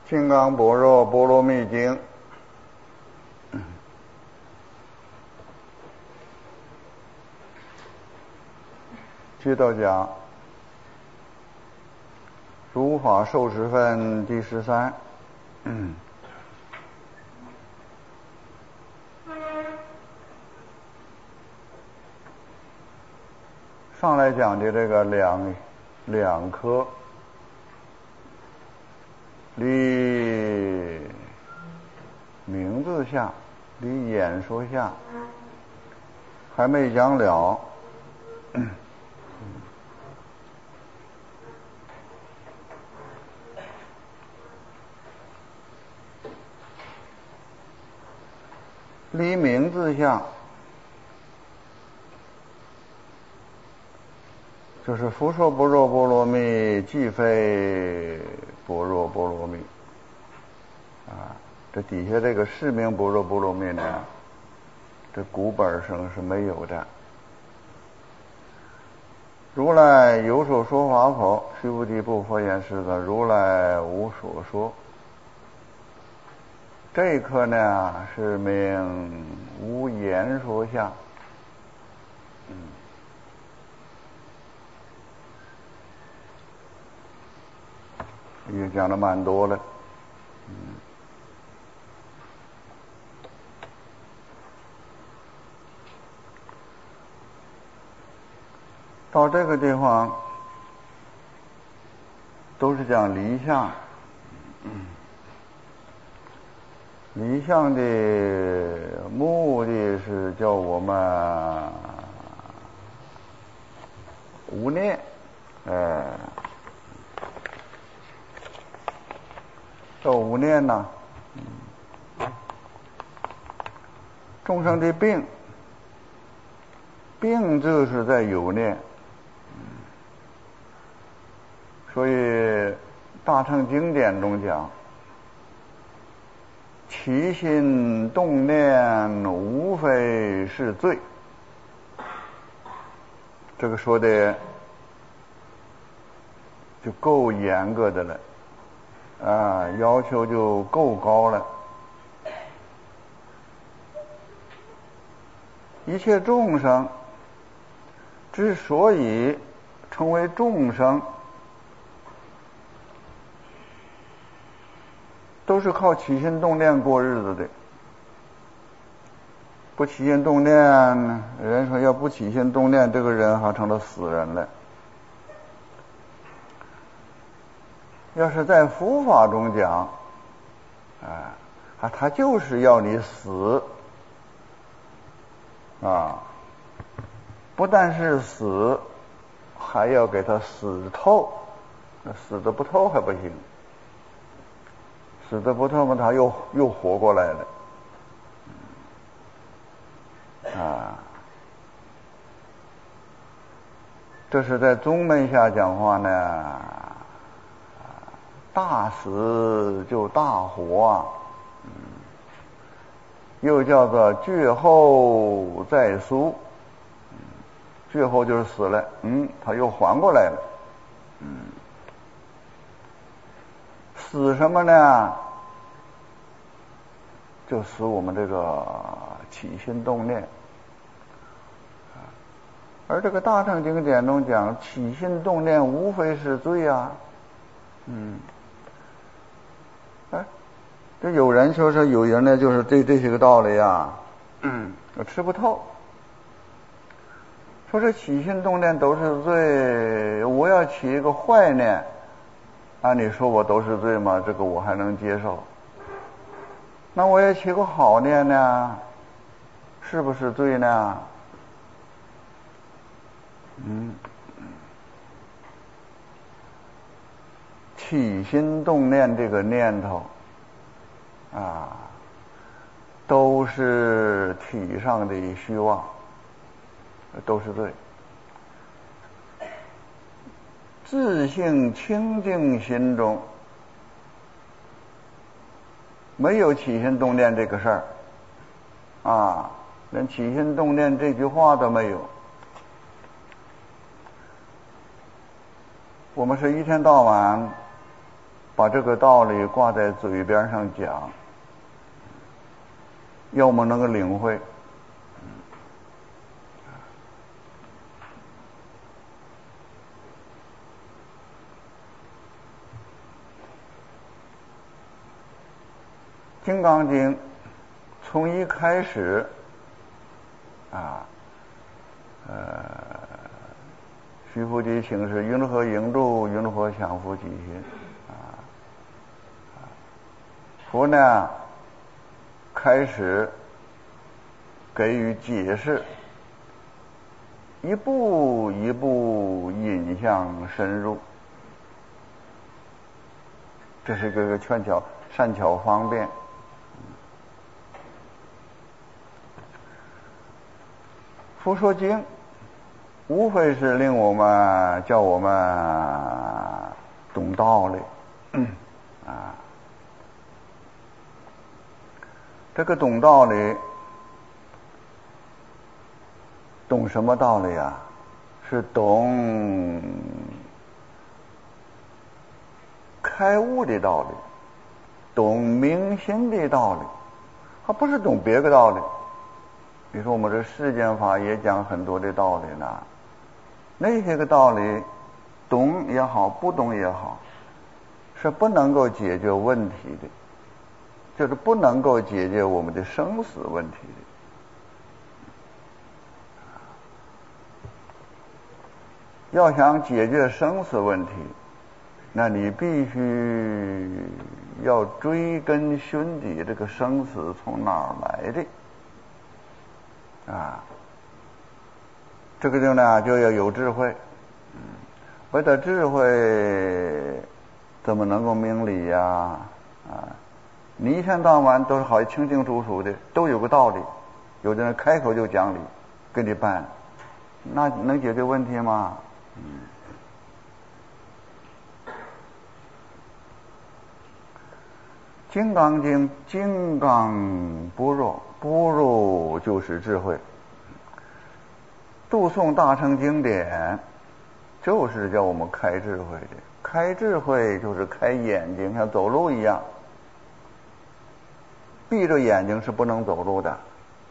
金刚般若波罗蜜经接着讲如法受持分第13。上来讲的这个两颗离名字下，离演说下还没讲了。离名字下就是复说般若波罗蜜即非般若波罗蜜这底下这个是名般若波罗蜜呢，这古本上是没有的。如来有所说法否？须菩提不，佛言是的，如来无所说。这一课呢是名无言说相。也讲的蛮多了。到这个地方都是讲离相。离相的目的是叫我们无念，叫无念呐。众生的病就是在有念，所以大乘经典中讲，起心动念无非是罪，这个说的就够严格的了，要求就够高了。一切众生之所以成为众生，都是靠起心动念过日子的。不起心动念，人说要不起心动念，这个人还成了死人了。要是在佛法中讲，他就是要你死不但是死，还要给他死透，死得不透还不行。死得不透嘛，他又活过来了。这是在宗门下讲话呢，大死就大活又叫做绝后再苏。绝后就是死了，他又还过来了。死什么呢？就死我们这个起心动念。而这个大乘经典中讲，起心动念无非是罪啊。这有人说有人呢，就是这些个道理我吃不透。说这起心动念都是罪，我要起一个坏念，按理说我都是罪吗？这个我还能接受。那我也起个好念呢，是不是罪呢？起心动念这个念头都是体上的虚妄，都是罪。自性清净心中没有起心动念这个事儿连起心动念这句话都没有。我们是一天到晚把这个道理挂在嘴边上讲，要么能够领会。《金刚经》从一开始须菩提请示云何应住，云何降伏己心佛呢开始给予解释，一步一步引向深入，这是个善巧方便。佛说经无非是叫我们懂道理这个懂道理，懂什么道理啊？是懂开悟的道理，懂明心的道理，还不是懂别个道理。比如说我们这世间法也讲很多的道理呢，那些个道理懂也好，不懂也好，是不能够解决问题的，就是不能够解决我们的生死问题的。要想解决生死问题，那你必须要追根寻底，这个生死从哪儿来的这个就要有智慧。没得智慧怎么能够明理呀？你一天到晚都是好清清楚楚的，都有个道理，有的人开口就讲理给你办，那能解决问题吗？金刚经，金刚般若，般若就是智慧。读诵大乘经典就是叫我们开智慧的，开智慧就是开眼睛，像走路一样，闭着眼睛是不能走路的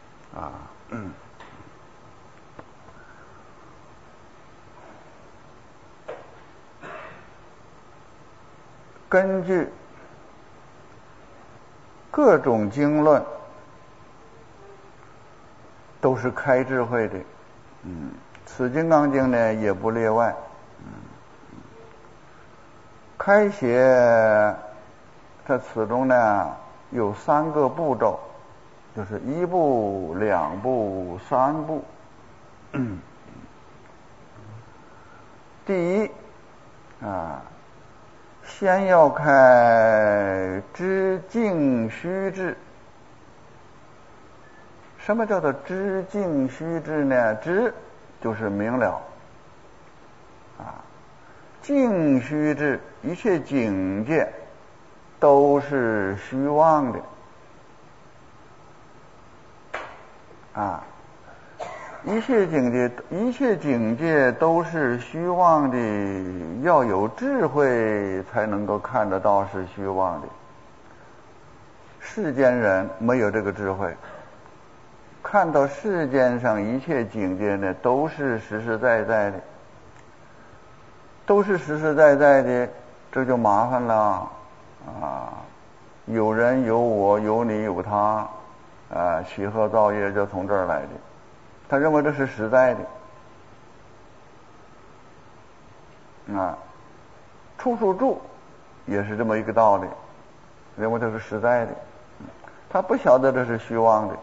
根据各种经论都是开智慧的，此金刚经呢也不例外。开写在此中呢有3个步骤，就是1步、2步、3步。第一先要开知净虚智。什么叫做知净虚智呢？知就是明了净虚智，一切境界都是虚妄的一切境界都是虚妄的，要有智慧才能够看得到是虚妄的。世间人没有这个智慧，看到世间上一切境界呢都是实实在在的，这就麻烦了有人有我有你有他起合造业就从这儿来的，他认为这是实在的处处住也是这么一个道理，认为这是实在的，他不晓得这是虚妄的。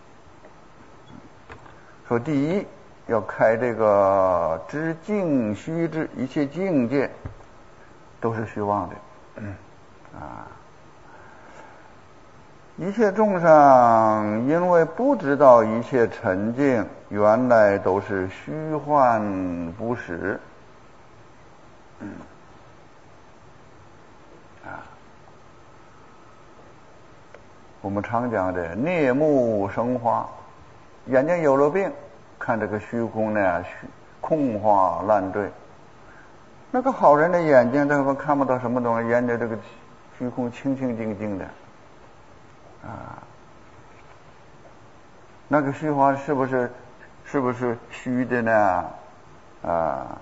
说第一要开这个知净虚智，一切境界都是虚妄的一切众生因为不知道一切沉静原来都是虚幻不实我们常讲的孽目生花，眼睛有了病，看这个虚空呢空花乱坠那个好人的眼睛，他看不到什么东西，沿着这个虚空清清静静的啊。那个虚幻是不是虚的呢？啊，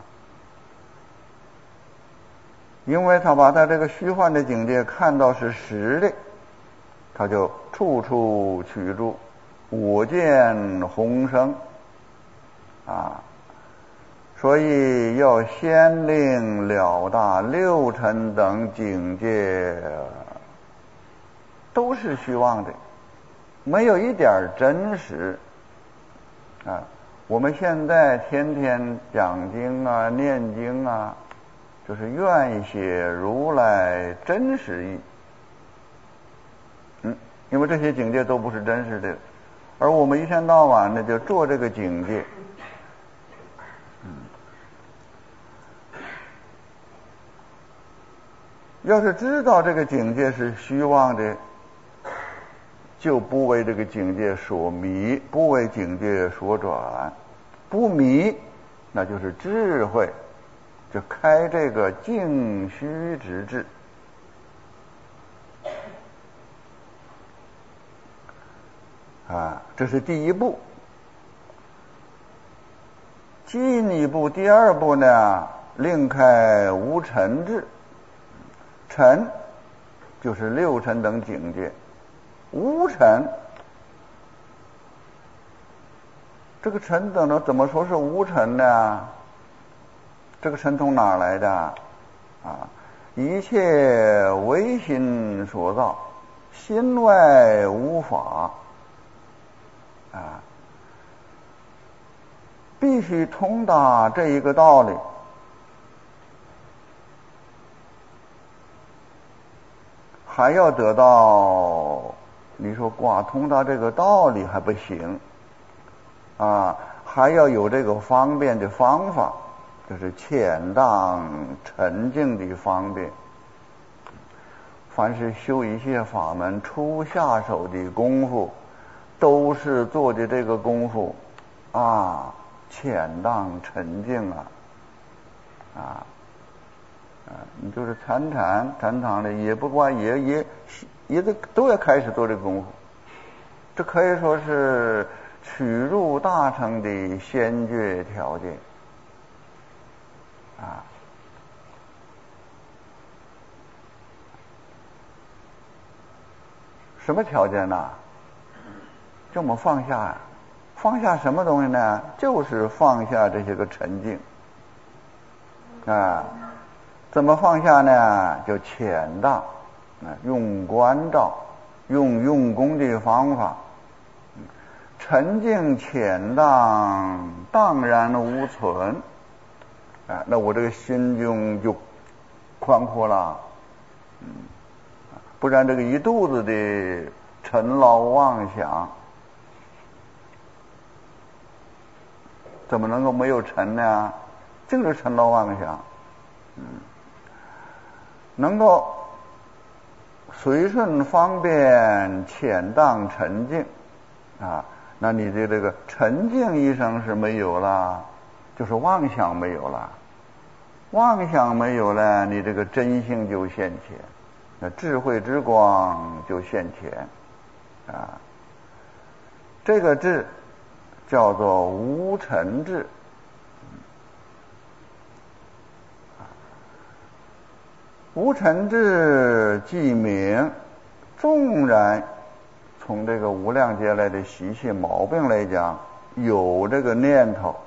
因为他把他这个虚幻的境界看到是实的，他就处处取住我见宏生啊。所以要先令了达六尘等境界都是虚妄的，没有一点真实啊。我们现在天天讲经啊念经啊，就是愿意写如来真实义，因为这些境界都不是真实的，而我们一天到晚的就做这个境界，要是知道这个境界是虚妄的，就不为这个境界所迷，不为境界所转，不迷，那就是智慧，就开这个净虚之智啊，这是第一步。进一步，第二步呢，另开无尘智。尘就是六尘等境界，无尘，这个尘等呢，怎么说是无尘呢？这个尘从哪儿来的啊？一切唯心所造，心外无法啊，必须通达这一个道理。还要得到，你说光通达这个道理还不行啊，还要有这个方便的方法，就是潜当沉静的方便。凡是修一切法门初下手的功夫，都是做的这个功夫啊，潜当沉静啊。你就是禅堂的，也不管也都要开始做这个功夫，这可以说是取入大乘的先决条件啊。什么条件呢？这么放下，放下什么东西呢？就是放下这些个沉静啊。怎么放下呢？就潜当，用观照，用功的方法，沉静潜当，荡然无存，那我这个心中就宽阔了，不然这个一肚子的尘劳妄想，怎么能够没有尘呢？就是尘劳妄想，能够随顺方便潜当沉静啊，那你的这个沉静一生是没有了，就是妄想没有了，妄想没有了，你这个真性就现前，那智慧之光就现前啊。这个智叫做无尘智。无尘智即名，纵然从这个无量劫来的习气毛病来讲，有这个念头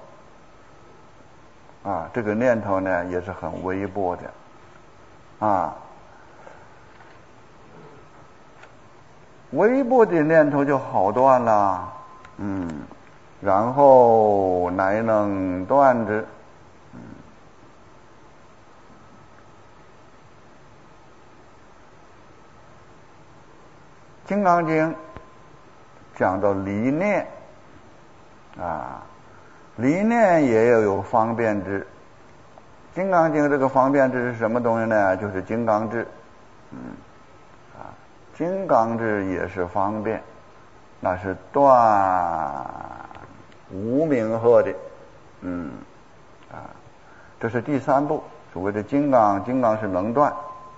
啊，这个念头呢也是很微薄的啊，微薄的念头就好断了，然后乃能断之。金刚经讲到离念啊，离念也要有方便智。金刚经这个方便智是什么东西呢？就是金刚智，金刚智也是方便，那是断无明惑的，这是第三步， 所谓的金刚，金刚是能断。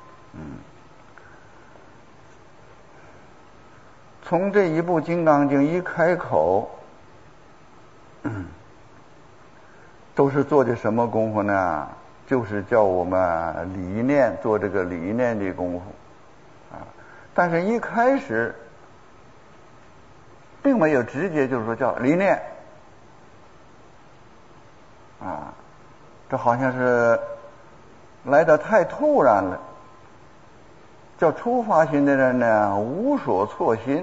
从这一部《金刚经》一开口，都是做的什么功夫呢？就是叫我们理念，做这个理念的功夫啊。但是一开始并没有直接就是说叫理念啊，这好像是来得太突然了。叫初发心的人呢，无所措心。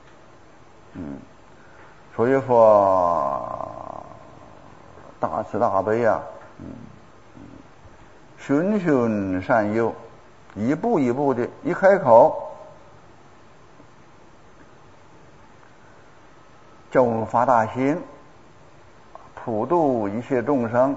所以说大慈大悲啊，循循善诱，一步一步的，一开口叫我们发大心，普度一切众生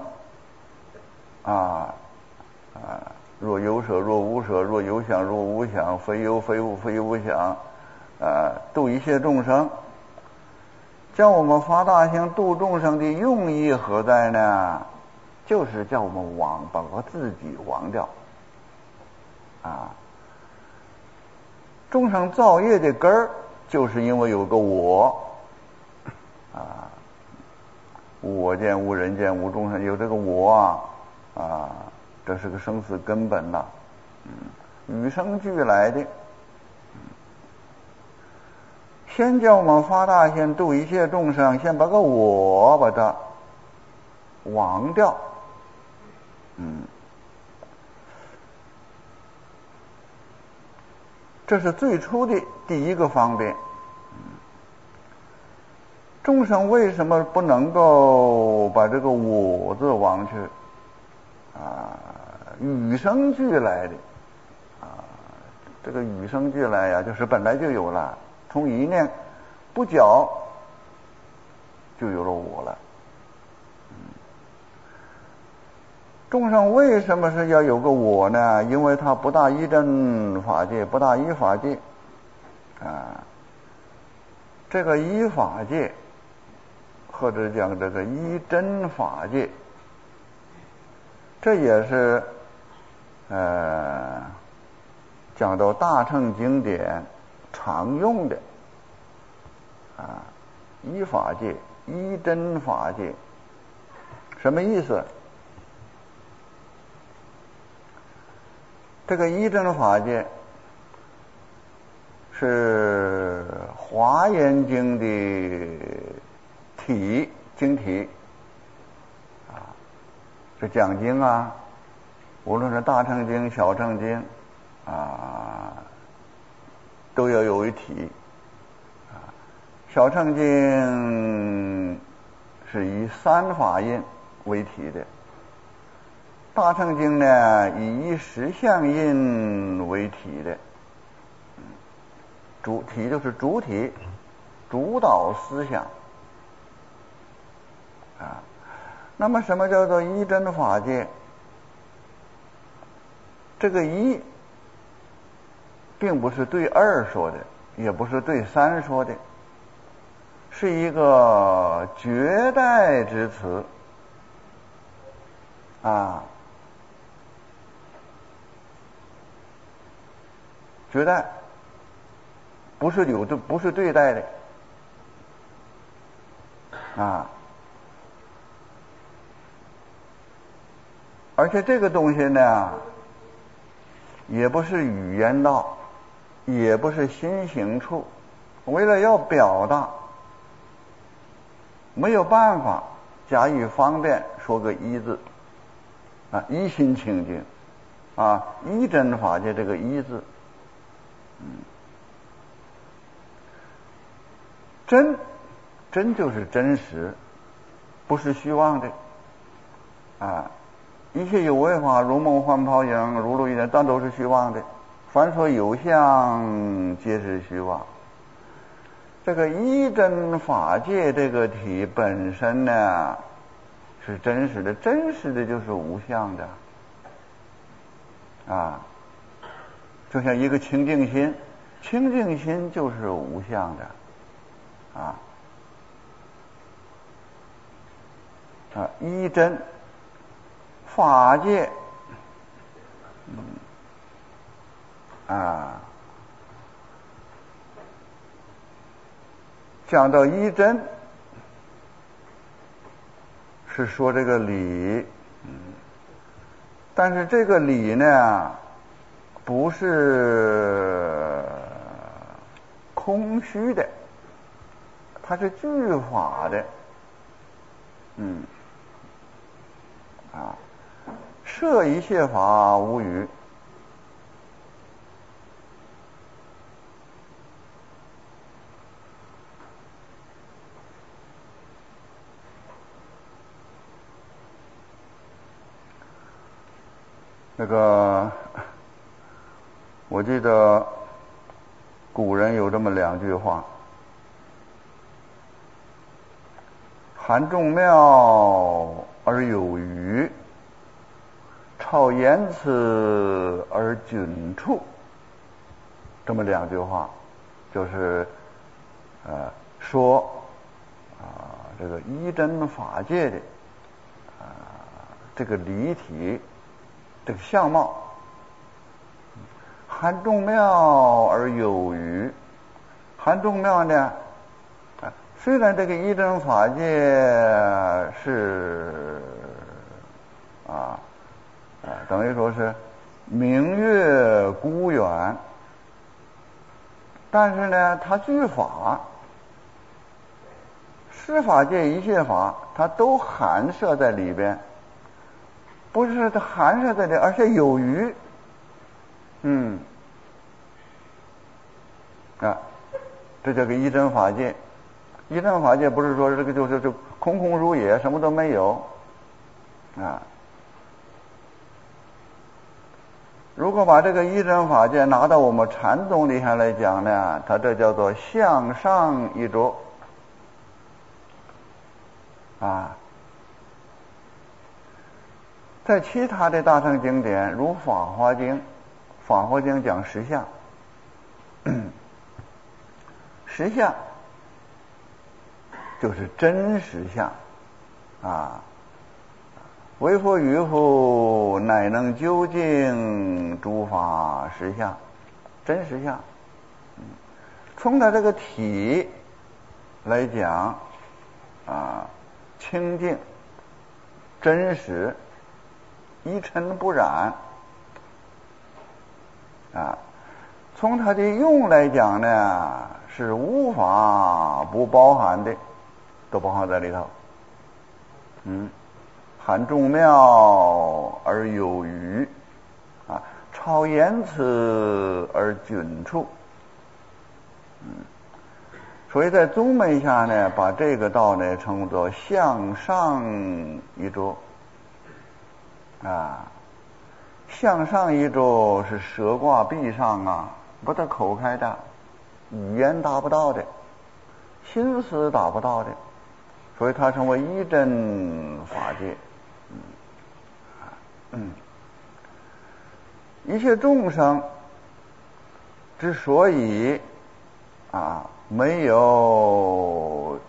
若有舍若无舍，若有想若无想，非有非无非无想，度一切众生。叫我们发大心度众生的用意何在呢？就是叫我们把自己忘掉众生造业的根儿，就是因为有个我我见无人见无众生，有这个我这是个生死根本呐，与生俱来的。先叫我们发大心度一切众生，先把个我把它忘掉。这是最初的第一个方便。众生为什么不能够把这个我字忘去？与生俱来的这个与生俱来呀，就是本来就有了。从一念不觉就有了我了。众生为什么是要有个我呢？因为他不大依真法界，不大依法界这个依法界或者讲这个依真法界，这也是讲到大乘经典常用的依法界、依真法界，什么意思？这个依真法界是华严经的经体这讲经无论是大乘经、小乘经都要有一体。小乘经是以三法印为体的，大乘经呢以实相印为体的。主体就是主体，主导思想那么什么叫做依真法界？这个一并不是对二说的，也不是对三说的，是一个绝代之词绝代不是不是对待的而且这个东西呢，也不是语言道，也不是心行处，为了要表达，没有办法假以方便说个一字一心清净依真法界这个一字真就是真实，不是虚妄的一切有为法，如梦幻泡影，如露亦然，但都是虚妄的。凡所有相，皆是虚妄。这个依真法界这个体本身呢，是真实的，真实的就是无相的就像一个清净心，清净心就是无相的依真法界讲到一真，是说这个理，但是这个理呢，不是空虚的，它是具法的，摄一切法无余。那个，我记得古人有这么两句话：含众妙而有余，超言辞而窘处。这么两句话，就是说这个一真法界的这个离体。这个相貌，含众妙而有余。含众妙呢，虽然这个一真法界是等于说是明月孤远，但是呢，它具法，施法界一切法，它都含摄在里边。不是它含摄在这，而且有余。这叫个一真法界。一真法界不是说这个就空空如也，什么都没有如果把这个一真法界拿到我们禅宗里下来讲呢，它这叫做向上一着在其他的大乘经典，如《法华经》，《法华经》讲实相，实相就是真实相为佛于乎，乃能究竟诸法实相，真实相。从它这个体来讲清净、真实。一尘不染从它的用来讲呢，是无法不包含的，都包含在里头。含众妙而有余超言辞而窘处。所以在宗门下呢，把这个道呢称作向上一着向上一着是舌挂壁上不得口开的，语言达不到的，心思达不到的，所以它称为一真法界。一切众生之所以没有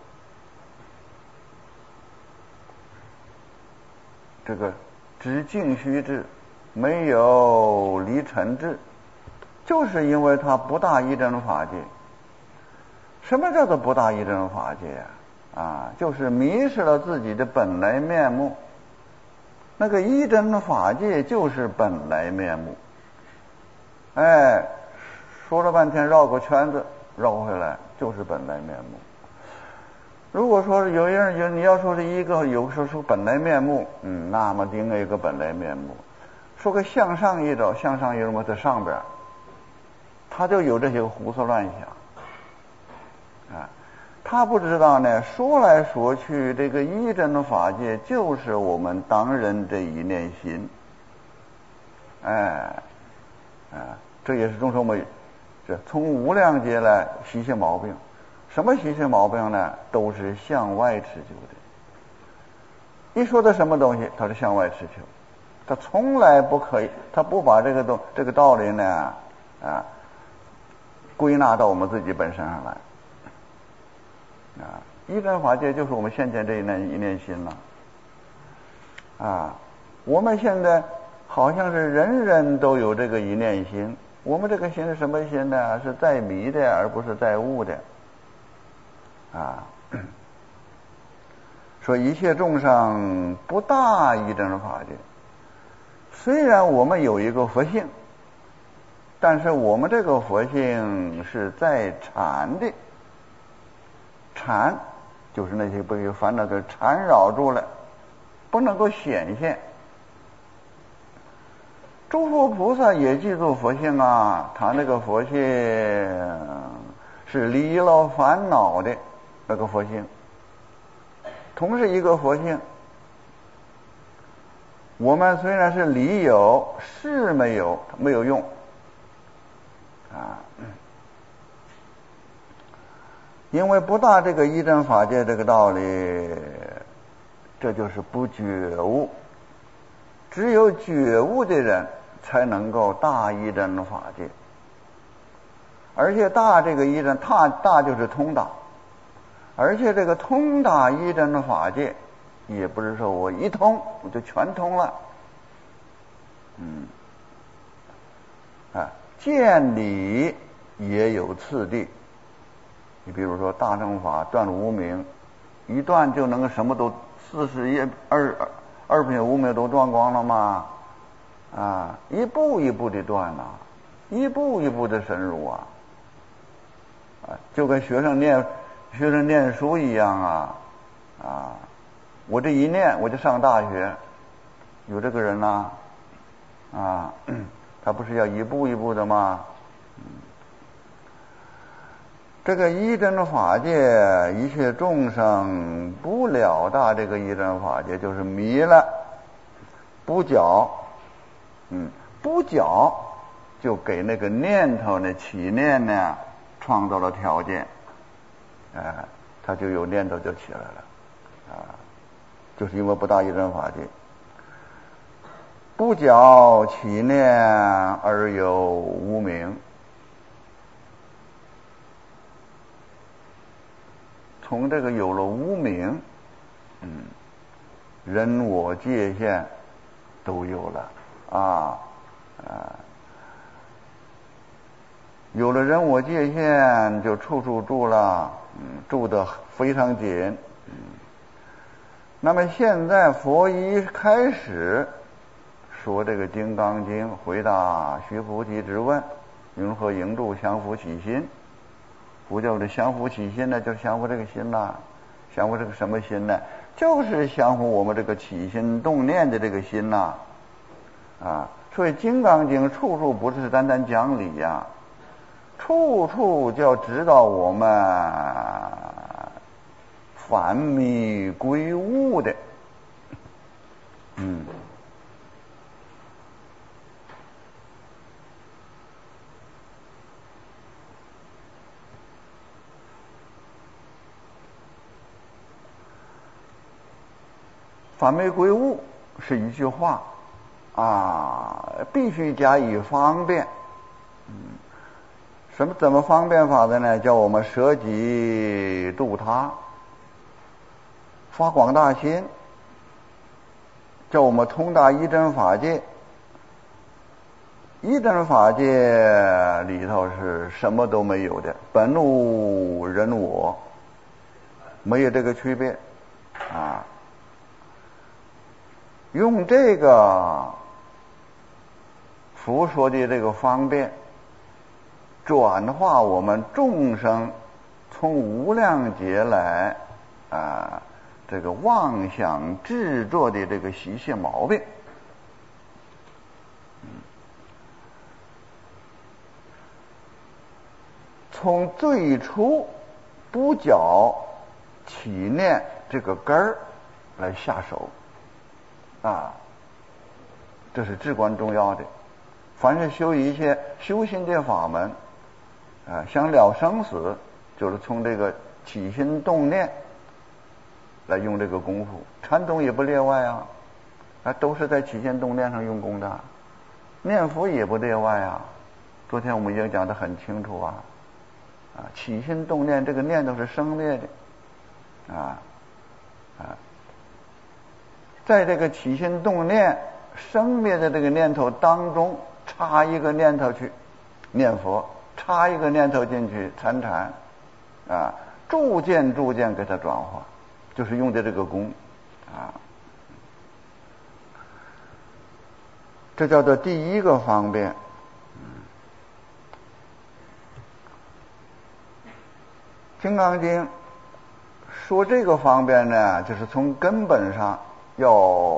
这个知净虚智，没有离尘智，就是因为它不大一真法界。什么叫做不大一真法界就是迷失了自己的本来面目。那个一真法界就是本来面目。说了半天绕个圈子，绕回来就是本来面目。如果说有人你要说是一个有时候说本来面目，那么应该有个本来面目。说个向上一着，向上一着嘛，在上边，他就有这些胡思乱想他不知道呢，说来说去，这个一真的法界就是我们当人这一念心。这也是众生们从无量劫来习气毛病。什么习气毛病呢？都是向外持久的。一说的什么东西，它是向外持久，他从来不可以，他不把这个道理呢归纳到我们自己本身上来。一真法界就是我们现前这一念心了。我们现在好像是人人都有这个一念心。我们这个心是什么心呢？是在迷的，而不是在悟的啊。说一切众生不大一真法界。虽然我们有一个佛性，但是我们这个佛性是在缠的，缠就是那些被烦恼给缠绕住了，不能够显现。诸佛菩萨也记住佛性啊，他那个佛性是离了烦恼的那个佛性，同是一个佛性。我们虽然是理有，事没有用啊。因为不大这个一真法界这个道理，这就是不觉悟。只有觉悟的人才能够大一真法界。而且大这个一真，大就是通达，而且这个通达一真的法界，也不是说我一通我就全通了。见理也有次第。你比如说大乘法断无明，一断就能什么都二品无明都断光了吗？一步一步的断呐，一步一步的深入啊。就跟学生念书一样啊。我这一念我就上大学，有这个人呐。他不是要一步一步的吗？这个一真法界，一切众生不了大这个一真法界，就是迷了，不觉，不觉就给那个念头呢起念呢创造了条件，他就有念头就起来了，就是因为不大一真法界。不觉起念而有无明，从这个有了无明，人我界限都有了有了人我界限，就处处住了，住得非常紧。那么现在佛一开始说这个《金刚经》，回答须菩提之问，云何应住降伏起心？佛教的降伏起心呢，就是降伏这个心啦。降伏这个什么心呢？就是降伏我们这个起心动念的这个心呐。所以《金刚经》处处不是单单讲理呀，处处就要指导我们返迷归悟的。返迷归悟是一句话必须加以方便。怎么方便法的呢？叫我们舍己度他，发广大心，叫我们通达一真法界。一真法界里头是什么都没有的，本无人我，没有这个区别用这个佛说的这个方便，转化我们众生从无量劫来这个妄想执着的这个习气毛病。从最初不觉起念这个根儿来下手这是至关重要的。凡是修一切修心的法门想了生死，就是从这个起心动念来用这个功夫。禅宗也不例外都是在起心动念上用功的。念佛也不例外昨天我们已经讲得很清楚起心动念这个念头是生灭的在这个起心动念生灭的这个念头当中插一个念头去念佛，插一个念头进去参禅啊，逐渐给它转化，就是用的这个功啊。这叫做第一个方便。金刚经说这个方便呢，就是从根本上要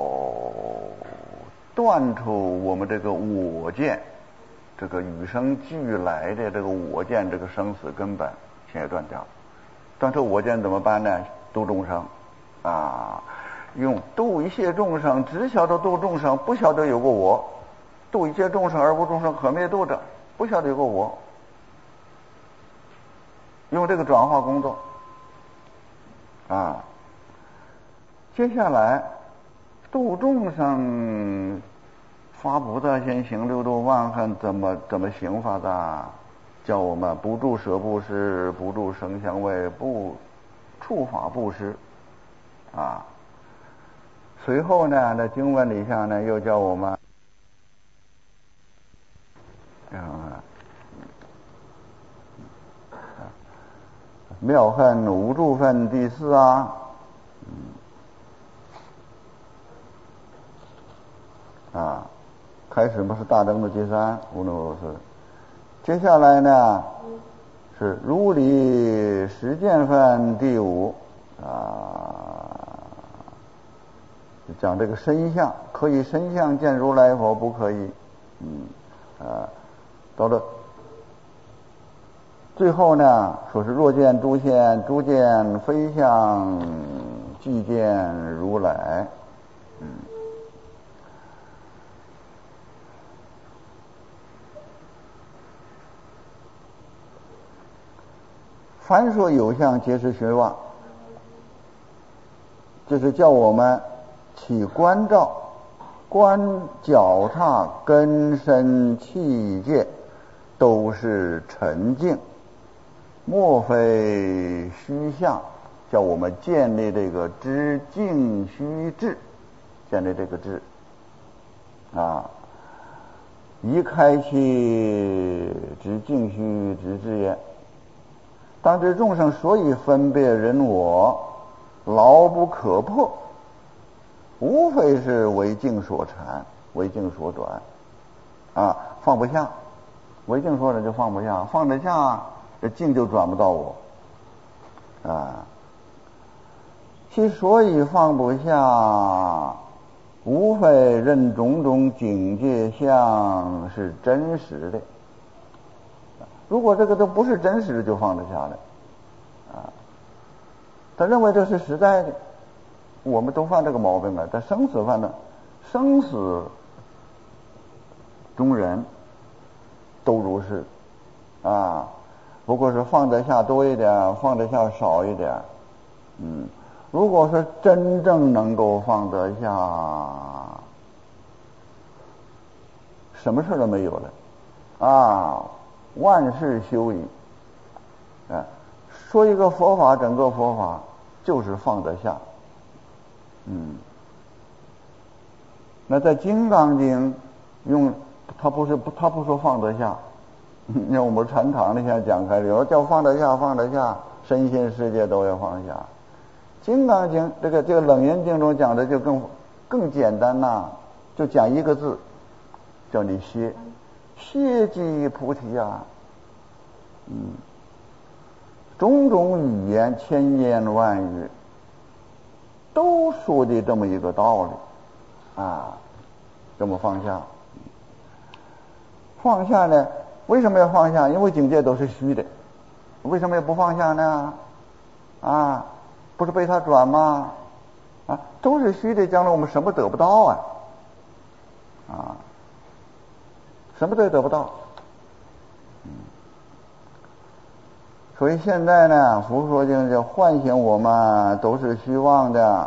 断除我们这个我见，这个与生俱来的这个我见，这个生死根本先要断掉。断除我见怎么办呢？度众生啊，用度一切众生，只晓得度众生，不晓得有个我。度一切众生而无众生可灭度者，不晓得有个我。用这个转化工作啊。接下来度众生发菩萨心，行六度万恨，怎么行法的？叫我们不住舍布施，不住声香味，不触法布施啊。随后呢，在经文里下呢，又叫我们妙恨无住分第四啊，开始不是大灯的第三，无能如是。接下来呢是如理实践分第五讲这个身相，可以身相见如来佛，不可以。到了最后呢，说是若见诸现，诸见非相，即见如来。凡所有相，皆是虚妄，就是叫我们起观照，观脚踏根身器界都是沉静，莫非虚相，叫我们建立这个知静虚智，建立这个智一开启知静虚之智也。当知众生所以分别人我，牢不可破，无非是为境所缠，为境所转放不下。为境所转就放不下，放得下，这境就转不到我其所以放不下，无非认种种境界相是真实的。如果这个都不是真实的，就放得下来他认为这是实在的。我们都犯这个毛病了，在生死中人都如是不过是放得下多一点，放得下少一点如果是真正能够放得下，什么事都没有了万事休矣说一个佛法，整个佛法就是放得下那在金刚经用他不说放得下你看我们禅堂里现在讲开了，有叫放得下，放得下，身心世界都要放下。金刚经这个楞严经中讲的就更简单就讲一个字，叫你歇即菩提种种语言千言万语都说的这么一个道理这么放下。放下呢，为什么要放下？因为境界都是虚的，为什么也不放下呢不是被他转吗都是虚的，将来我们什么得不到什么都得不到所以现在呢，佛说经就唤醒我们都是虚妄的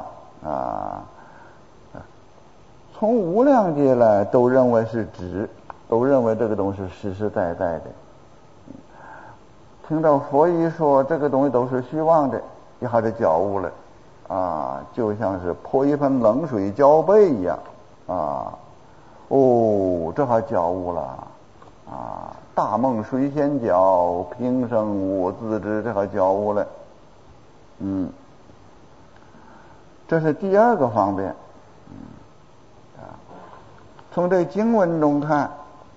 从无量劫来都认为是执，都认为这个东西是实实在在的。听到佛一说这个东西都是虚妄的，一下子觉悟了就像是泼一盆冷水浇背一样哦，这还觉悟了啊！大梦谁先觉？平生我自知，这还觉悟了。这是第二个方便。从这经文中看，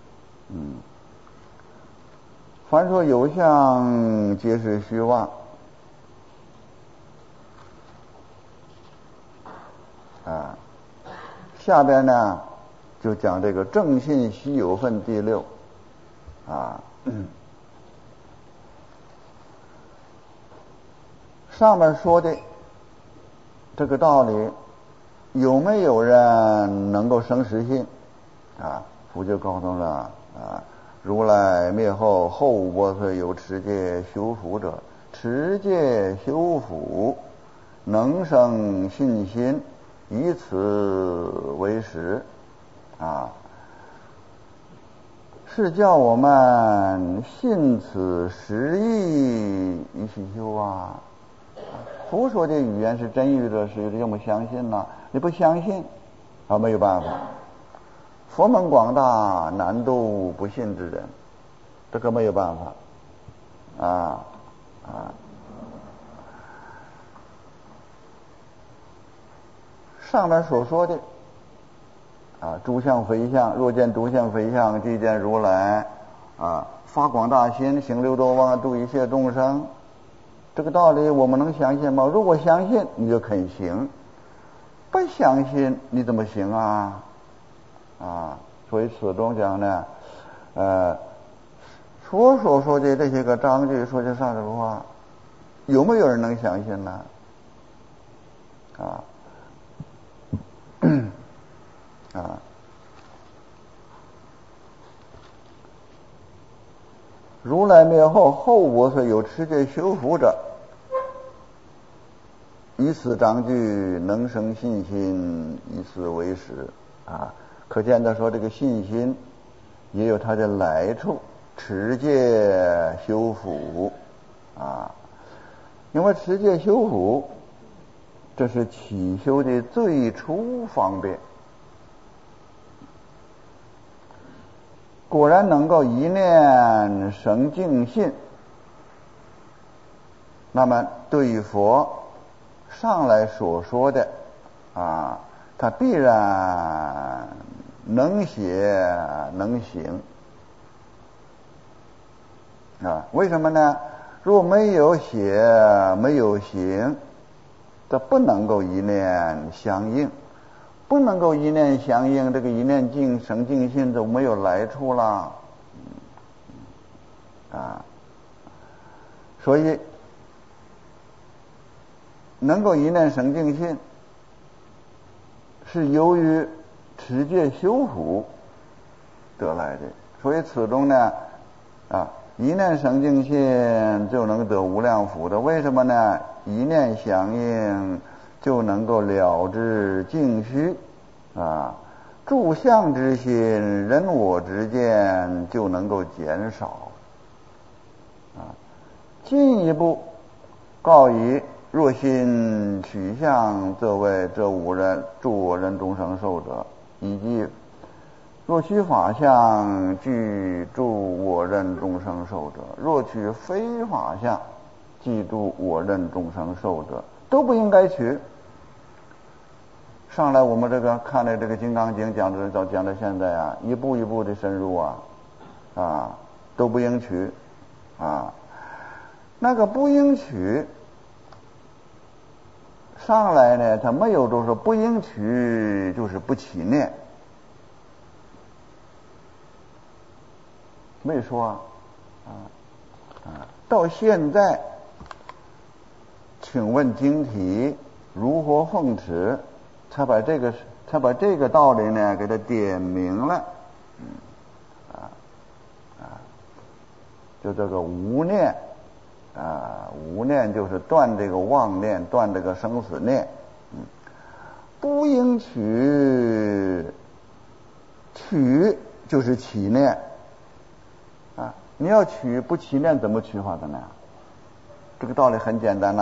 凡说有相，皆是虚妄。下边呢就讲这个正信稀有分第六。上面说的这个道理，有没有人能够生实信？佛就告诉了如来灭后后五百岁有持戒修福者，持戒修福能生信心，以此为实。是叫我们信此实义以起修啊。佛说的语言是真语者实语，要么相信呢？你不相信没有办法。佛门广大，难度不信之人，这个没有办法。上面所说的诸相非相，若见诸相非相，即见如来发广大心，行六度妄，度一切众生。这个道理我们能相信吗？如果相信，你就肯行；不相信，你怎么行啊？所以此中讲呢，所说的这些个章句，说句上这个话，有没有人能相信呢？如来灭后后五百岁有持戒修福者，以此章句能生信心，以此为实。可见的说，这个信心也有它的来处，持戒修福因为持戒修福，这是起修的最初方便。果然能够一念生净信，那么对于佛上来所说的他必然能写能行为什么呢？若没有写没有行，这不能够一念相应，不能够一念相应，这个一念生净信就没有来处了所以能够一念生净信，是由于持戒修福得来的。所以此中呢一念生净信就能得无量福的。为什么呢？一念相应就能够了知净虚住相之心，人我之见就能够减少进一步告以若心取相，则为这五人助我人众生受者，以及若取法相，具助我人众生受者；若取非法相，即助我人众生受者，都不应该取。上来我们这个看的这个《金刚经》讲到现在一步一步的深入都不应取那个不应取上来呢，他没有说不应取就是不起念，没说到现在请问经题如何奉持，他把这个道理呢给他点明了就这个无念无念就是断这个妄念，断这个生死念不应取就是起念你要取不起念怎么取法的呢？这个道理很简单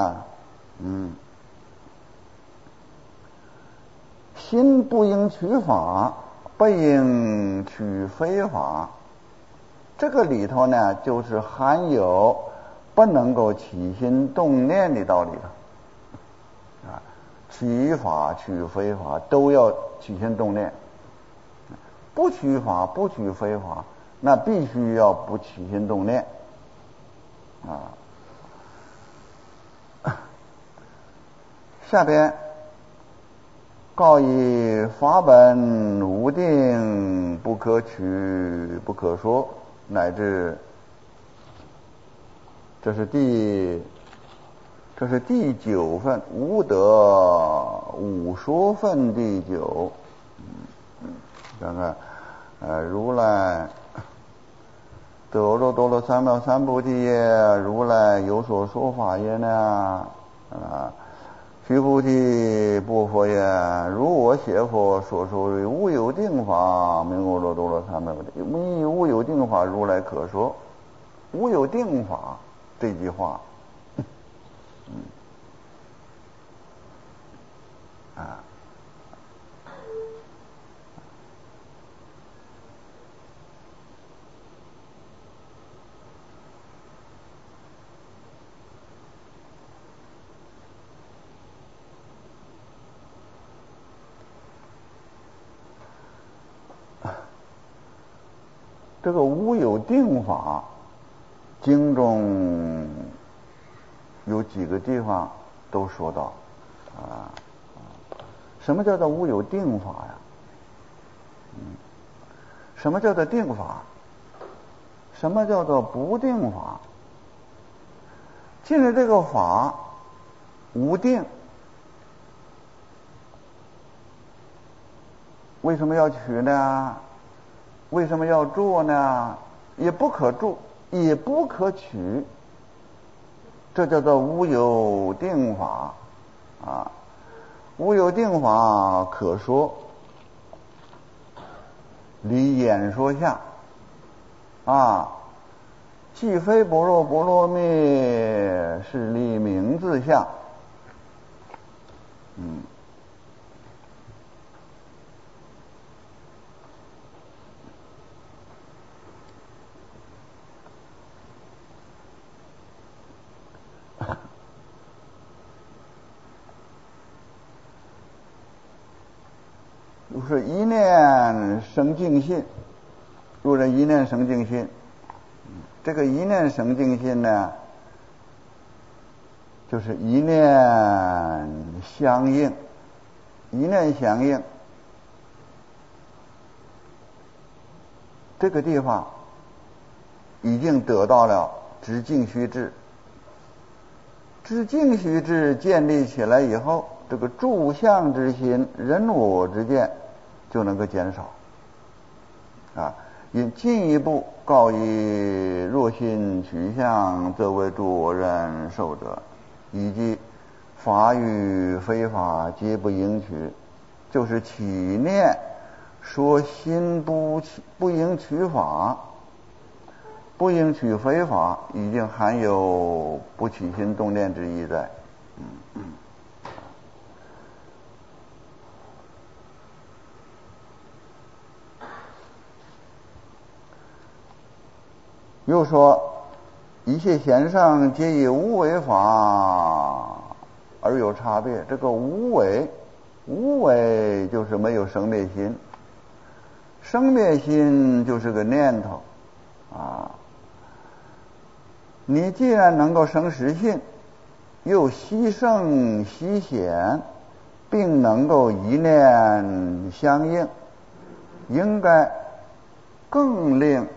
心不应取法， 不应取非法。这个里头呢，就是含有不能够起心动念的道理了啊。取法取非法都要起心动念，不取法不取非法，那必须要不起心动念啊。下边告以法本无定，不可取不可说，乃至这是第9分，无得五说分第9。看看如来得罗多罗三藐三菩提耶，如来有所说法耶呢须菩提不佛也，如我解佛所说的无有定法，名阿耨多罗三藐菩提。无有定法，如来可说。无有定法这句话，这个无有定法，经中有几个地方都说到什么叫做无有定法呀？什么叫做定法？什么叫做不定法？既然这个法无定，为什么要取呢？为什么要做呢？也不可做，也不可取，这叫做无有定法无有定法可说，离演说相既非般若波罗蜜，是离名字相。就是一念生净信，若人一念生净信，这个一念生净信呢，就是一念相应，一念相应，这个地方已经得到了知净虚智。知净虚智建立起来以后，这个住相之心、人我之见就能够减少因进一步告以若心取相，则为诸我人受者，以及法与非法皆不应取，就是起念说心不应取法，不应取非法，已经含有不起心动念之意在。又说一切贤圣皆以无为法而有差别。这个无为就是没有生灭心，生灭心就是个念头你既然能够生实性，又悉圣悉显，并能够一念相应，应该更令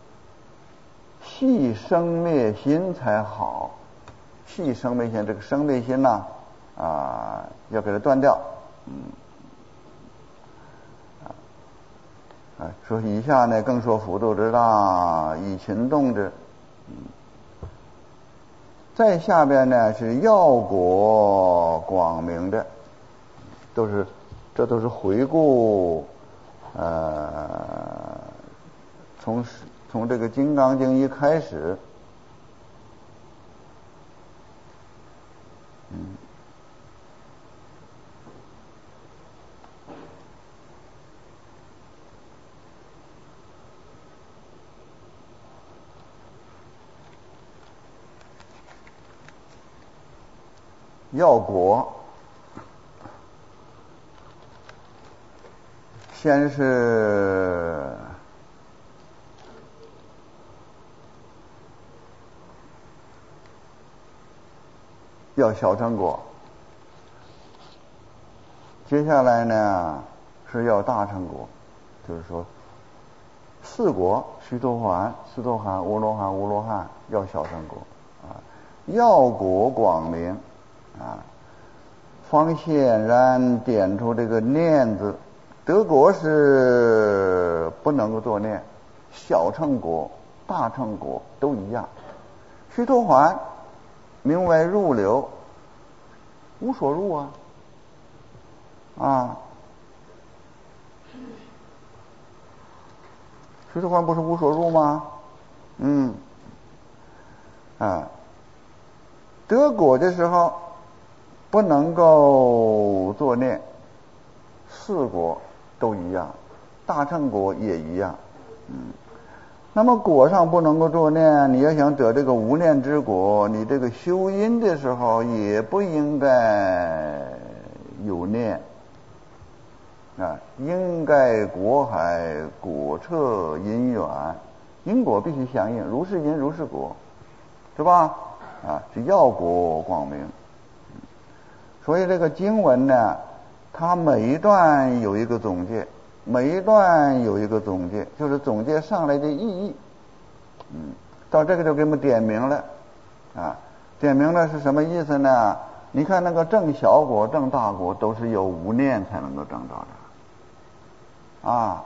细生灭心才好。细生灭心，这个生灭心要给它断掉。说以下呢，更说福度之大，以勤动之。再下边呢是要果广明的，这都是回顾从这个《金刚经》一开始， 要果，先是要小成果，接下来呢是要大成果，就是说四果须陀洹、斯陀含、阿罗汉、无罗汉要小成果啊，要果广明啊，方显然点出这个念字。得果是不能够作念，小成果、大成果都一样。须陀洹名为入流，无所入啊，须陀洹不是无所入吗？得果的时候不能够作念，四果都一样，大乘果也一样。那么果上不能够作念，你要想得这个无念之果，你这个修因的时候也不应该有念应该果海果彻因缘，因果必须相应，如是因如是果，是吧？是要果广明。所以这个经文呢，它每一段有一个总结，每一段有一个总结，就是总结上来的意义。到这个就给我们点明了点明了是什么意思呢？你看那个证小果、证大果都是有无念才能够证到的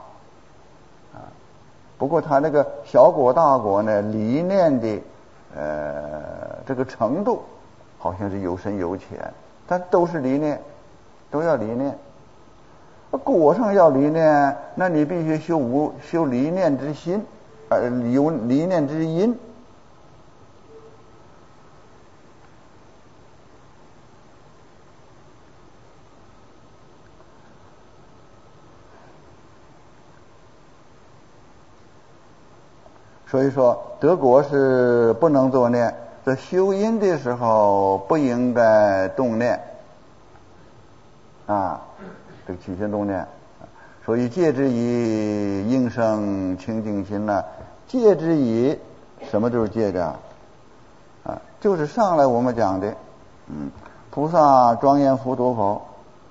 不过他那个小果大果呢，离念的这个程度好像是有深有浅，但都是离念，都要离念。果上要离念，那你必须修离念之心，有离念之因。所以说得果是不能作念，在修因的时候不应该动念这个起心动念。所以戒之以应生清净心呢，戒之以什么就是戒的就是上来我们讲的菩萨庄严佛陀佛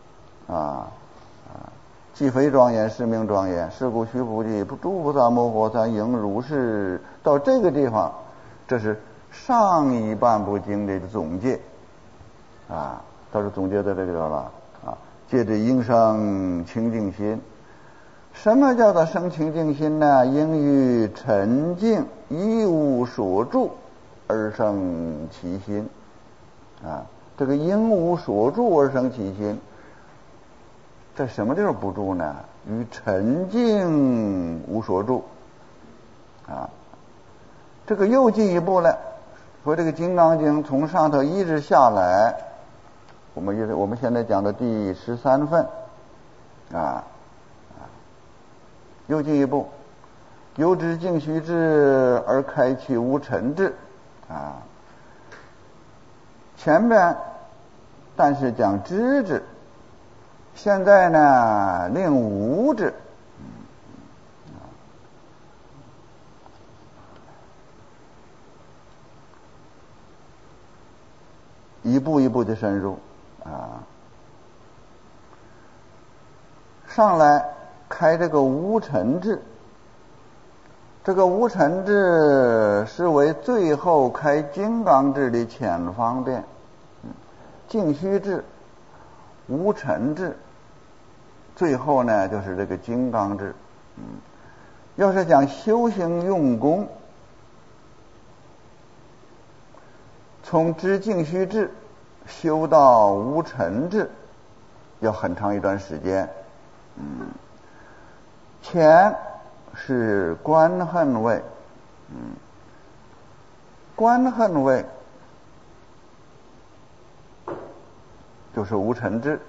既非庄严是名庄严，是故须菩提诸菩萨摩诃萨应如是。到这个地方，这是上一半部经的总结倒是总结在这个地方了戒之应生清净心。什么叫做生清净心呢？应于沉静一无所住而生其心这个应无所住而生其心，在什么地方不住呢？于沉静无所住这个又进一步了，说这个《金刚经》从上头一直下来，我们现在讲的第13份又进一步，由知净虚智而开启无尘智前面但是讲知智，现在呢令无智一步一步的深入上来开这个无尘智。这个无尘智是为最后开金刚智的浅方便，净虚智、无尘智，最后呢就是这个金刚智。要是讲修行用功，从知净虚智修到无尘智要很长一段时间前是观恨位观恨位就是无尘智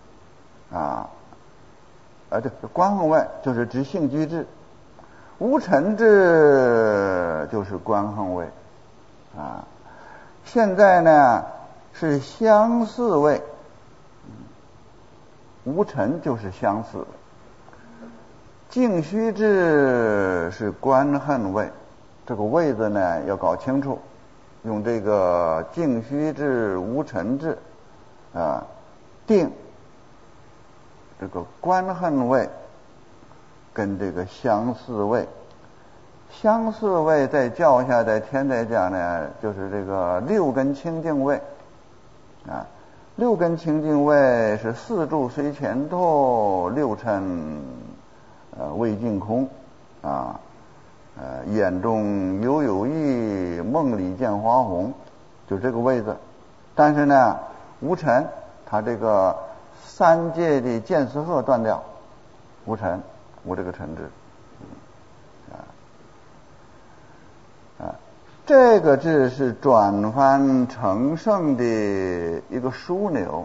对，观恨位就是知性居智，无尘智就是观恨位现在呢是相似位，无尘就是相似。净虚智是观恨位，这个位字呢要搞清楚，用这个净虚智无尘智定这个观恨位跟这个相似位。相似位在教下在天台讲呢，就是这个六根清净位六根清净位是四柱随前透，六尘未尽空眼中犹有意，梦里见花红，就这个位置。但是呢，无尘它这个三界的见思鹤断掉，无尘无这个尘智这个智是转翻成圣的一个枢纽。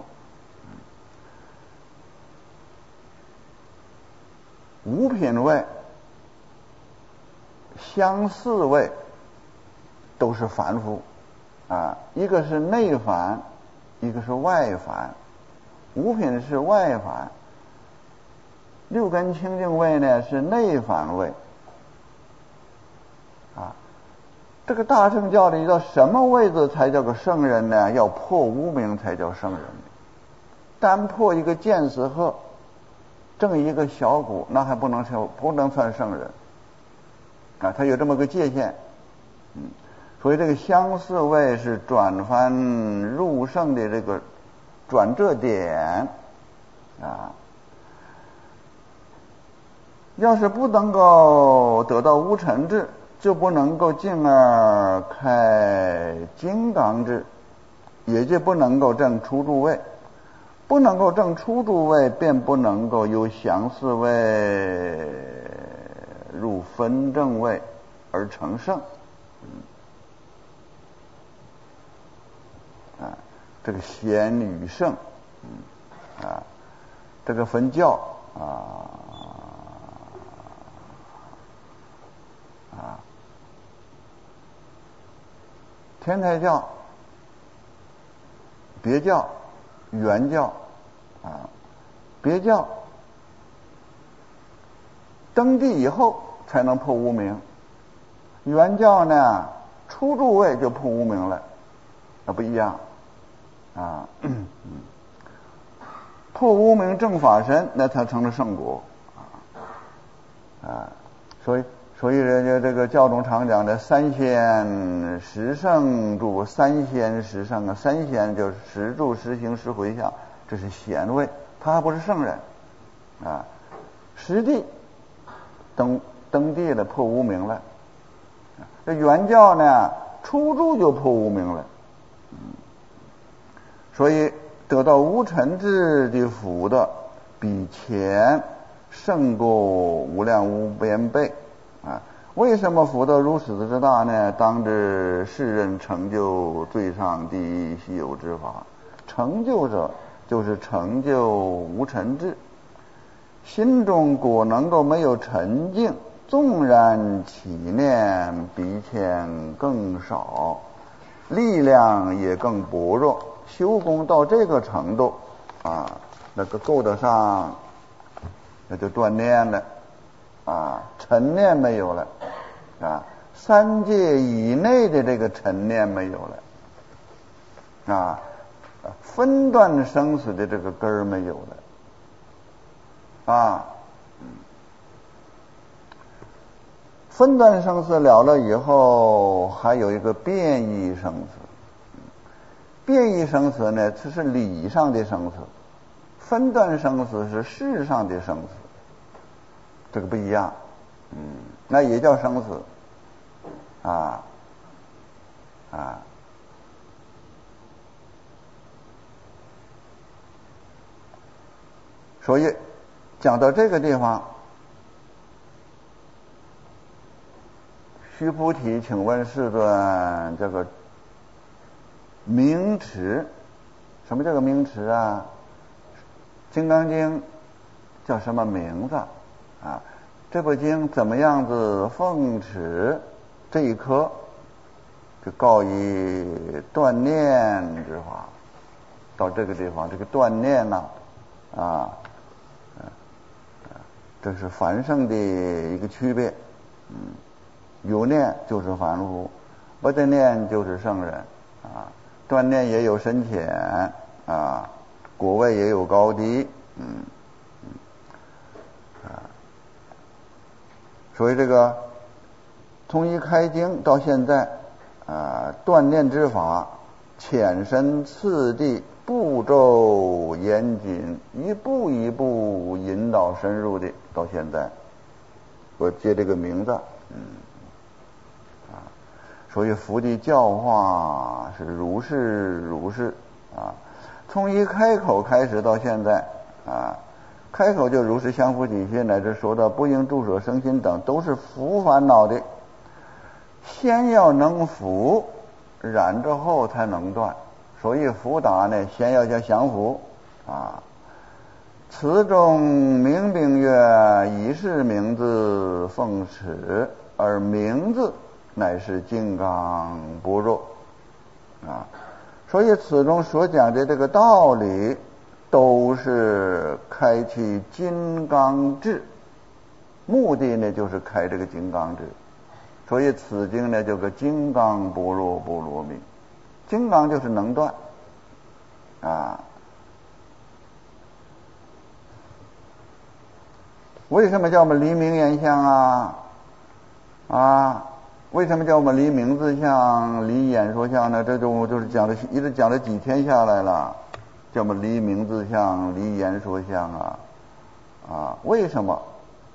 五品位相似位都是凡夫一个是内凡，一个是外凡。五品是外凡，六根清净位呢是内凡位这个大乘教里到什么位置才叫个圣人呢？要破无明才叫圣人。单破一个见思鹤，正一个小鼓，那还不能算圣人他有这么个界限所以这个相似位是转翻入圣的这个转折点要是不能够得到无尘智，就不能够进而开金刚智，也就不能够证初住位。不能够证初住位，便不能够由相似位入分正位而成圣这个贤与圣这个分教天台教、别教、原教别教登地以后才能破无明，原教呢初住位就破无明了，那不一样破无明正法身，那才成了圣果所以人家这个教中常讲的三仙十圣住，三仙十圣三仙就是十住十行十回向，这是贤位，他还不是圣人实地登地了，破无明了。这原教呢初住就破无明了所以得到无尘智的福的比前胜过无量无边倍为什么福德如此之大呢？当知世人成就最上第一稀有之法，成就者就是成就无尘智，心中果能够没有沉静，纵然起念比前更少，力量也更薄弱，修功到这个程度那个够得上，那就断念了尘念没有了三界以内的这个尘念没有了分断生死的这个根儿没有了分断生死了以后，还有一个变异生死。变异生死呢，这是理上的生死；分断生死是事上的生死，这个不一样。那也叫生死所以讲到这个地方，须菩提，请问世尊，这个名持，什么叫个名持金刚经叫什么名字这部经怎么样子奉持这一科，就告以断念之法到这个地方，这个断念呐，这是凡圣的一个区别。有念就是凡夫，不得念就是圣人啊。断念也有深浅啊，果位也有高低，所以这个从一开经到现在断念之法浅深次第，步骤严谨，一步一步引导深入的，到现在我接这个名字，所以佛的教化是如是如是啊。从一开口开始到现在开口就如是相伏体系，乃至说到不应住舍生心等，都是伏烦恼的。先要能伏，然之后才能断。所以伏打呢，先要叫降伏此中明并曰：以是名字奉持，而名字乃是金刚般若所以此中所讲的这个道理，都是开启金刚智，目的呢就是开这个金刚智。所以此经呢叫个金刚般若波罗蜜。金刚就是能断为什么叫我们离名言相为什么叫我们离名字相、离演说相呢？这种就是讲的，一直讲了几天下来了，叫我们离名字相、离演说相为什么？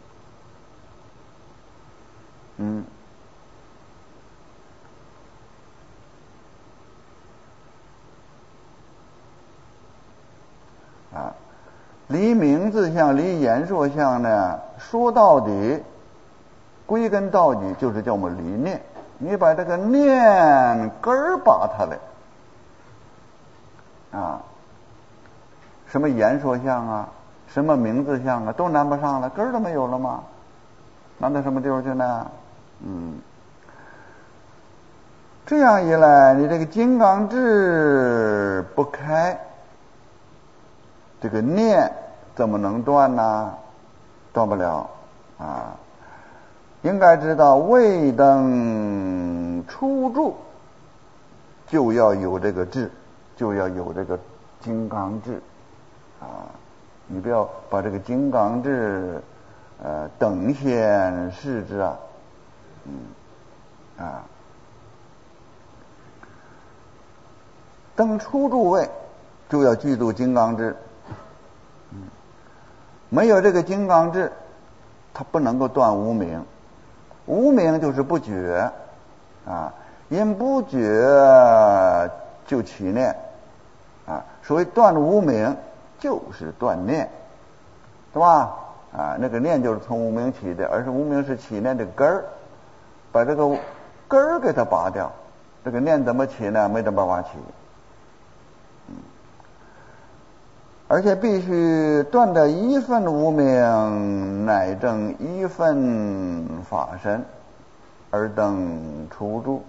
离名字相、离演说相呢，说到底归根到底就是叫我们离念。你把这个念根儿拔它来什么言说相什么名字相都难不上了，根儿都没有了吗？难到什么地方去呢？这样一来，你这个金刚智不开，这个念怎么能断呢？断不了应该知道，未登初住就要有这个智，就要有这个金刚智你不要把这个金刚智等闲视之登初住位就要记住金刚智没有这个金刚智，它不能够断无明。无明就是不觉因不觉就起念所谓断无明就是断念，对吧？那个念就是从无明起的，而是无明是起念的根儿，把这个根儿给它拔掉，这个念怎么起呢？没得办法起而且必须断得一分无明，乃证一分法身，而登初住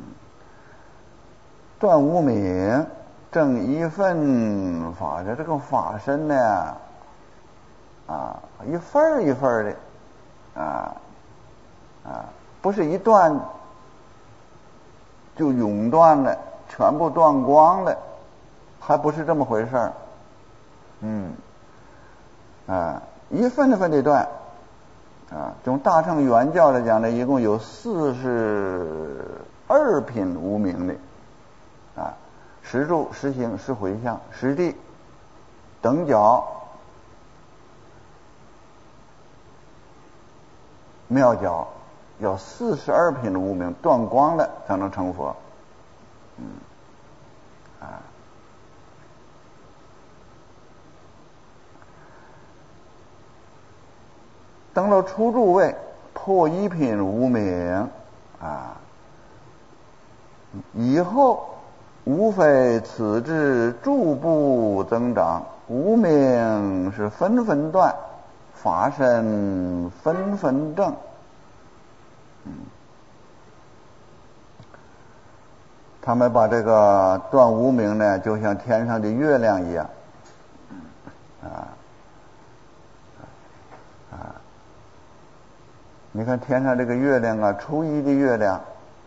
断无明，证一分法身。这个法身呢一份儿一份儿的不是一断就永断了，全部断光了，还不是这么回事儿一份一份的断从大乘原教来讲呢，一共有42品无明的实住、实行、实回向、实地、等角、妙角，要42品的无明断光了才能成佛登到初住位，破一品无明以后无非此智逐步增长，无明是纷纷断，法身纷纷正他们把这个断无明呢，就像天上的月亮一样，你看天上这个月亮啊，初一的月亮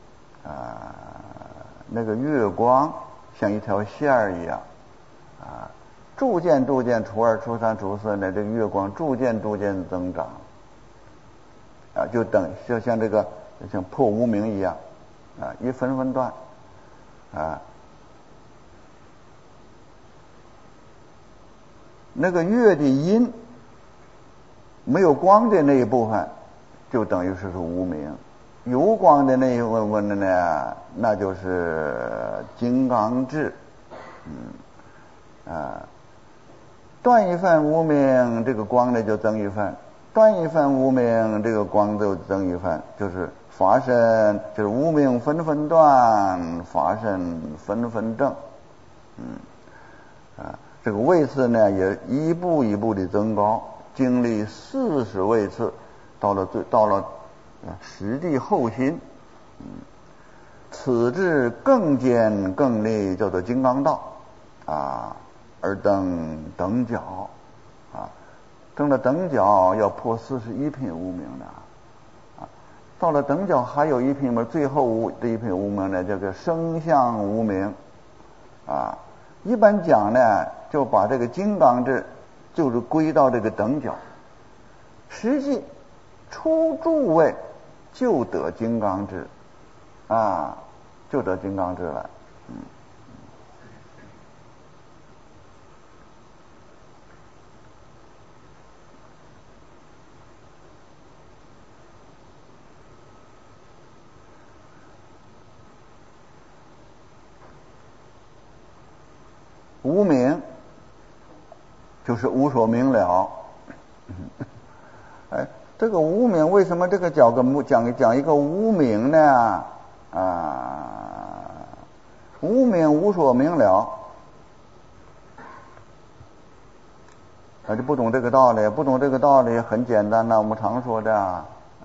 那个月光像一条线儿一样逐渐初二、初三、初四呢，这个月光逐渐增长就像这个像破无明一样一分分断那个月的阴没有光的那一部分，就等于是无明；有光的那一部分呢，那就是金刚智。断一份无明，这个光呢就增一份；断一份无明，这个光就增一份，就是法身，就是无明分分断，法身分分正。这个位次呢也一步一步的增高，经历40位次，到了实地后心，此至更坚更利，叫做金刚道而登等角登了等角要破41品无明的到了等角还有一品嘛，最后这一品无明呢叫做生相无明一般讲呢就把这个金刚智就是归到这个等角，实际出诸位就得金刚智就得金刚智了。无明就是无所明了。这个无明为什么这个讲一个无明呢？无明无所明了，就不懂这个道理。不懂这个道理很简单我们常说的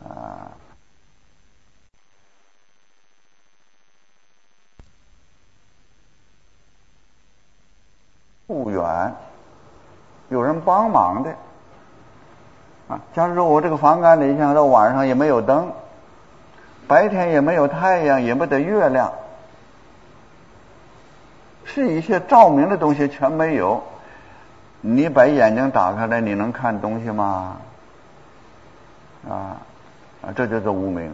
不远，有人帮忙的假如说我这个房间里像到晚上也没有灯，白天也没有太阳，也没得月亮，是一些照明的东西全没有，你把眼睛打开来，你能看东西吗？这就是无明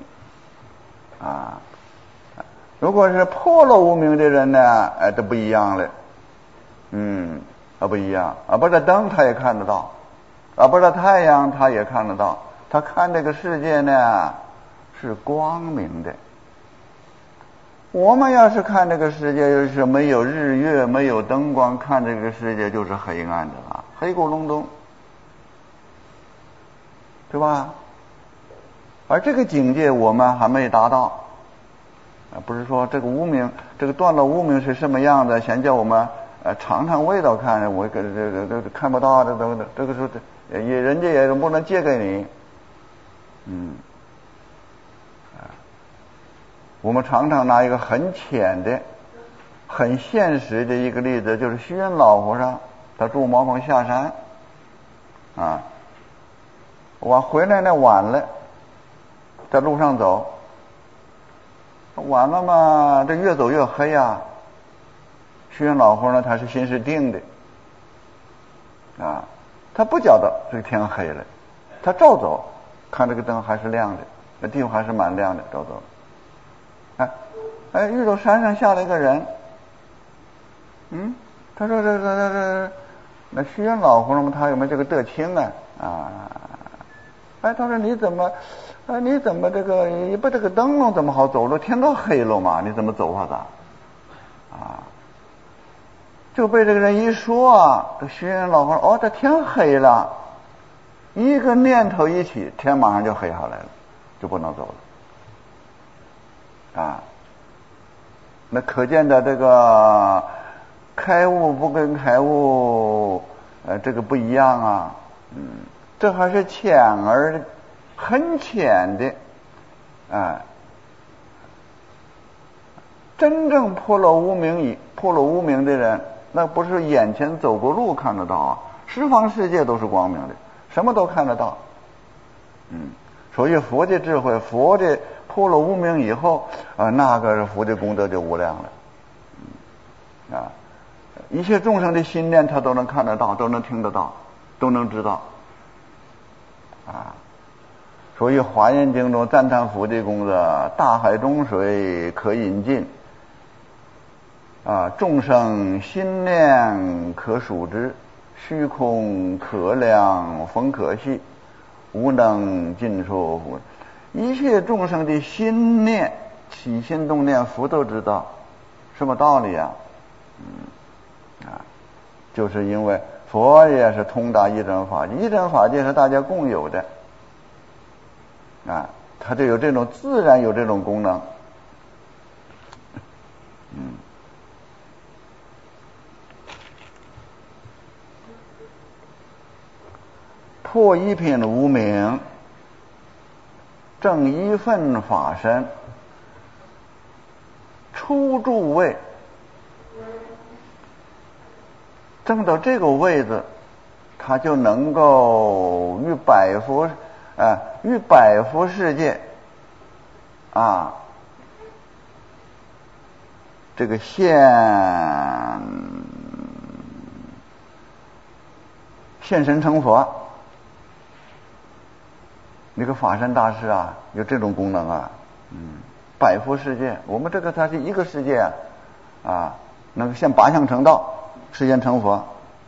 如果是破了无明的人呢，这不一样了。不一样不是灯他也看得到不是太阳他也看得到，他看这个世界呢是光明的。我们要是看这个世界就是没有日月没有灯光，看这个世界就是黑暗的了，黑咕隆咚，对吧？而这个境界我们还没达到不是说这个无明，这个断了无明是什么样的，先叫我们尝尝味道看，我这看不到的都这个时候人家也不能借给你。我们常常拿一个很浅的很现实的一个例子，就是虚云老和尚他住茅棚下山我回来呢晚了，在路上走晚了嘛，这越走越黑虚云老和尚他是心是定的他不觉得这个天黑了，他照走，看这个灯还是亮的，那地方还是蛮亮的，照走遇到山上下来一个人他说这那虚云老和尚他有没有这个德清他说你怎么这个你不这个灯笼怎么好走了，天都黑了嘛，你怎么走法子就被这个人一说这虚云老和尚这天黑了，一个念头一起，天马上就黑下来了，就不能走了那可见的这个开悟不跟开悟这个不一样这还是浅而很浅的真正破了无明的人，那不是眼前走过路看得到啊，十方世界都是光明的，什么都看得到。所以佛的智慧，佛的破了无明以后那个佛的功德就无量了。一切众生的心念他都能看得到，都能听得到，都能知道。所以华严经中赞叹佛的功德，大海中水可饮尽，众生心念可数之，虚空可量风可细，无能尽说。一切众生的心念起心动念，佛都知道。什么道理啊？就是因为佛也是通达一真法界，一真法界是大家共有的它就有这种自然有这种功能。破一品无明，正一分法身，初住位，证到这个位置，他就能够与百佛世界这个现身成佛。那个法身大师有这种功能百佛世界，我们这个它是一个世界能够现八相成道，世间成佛。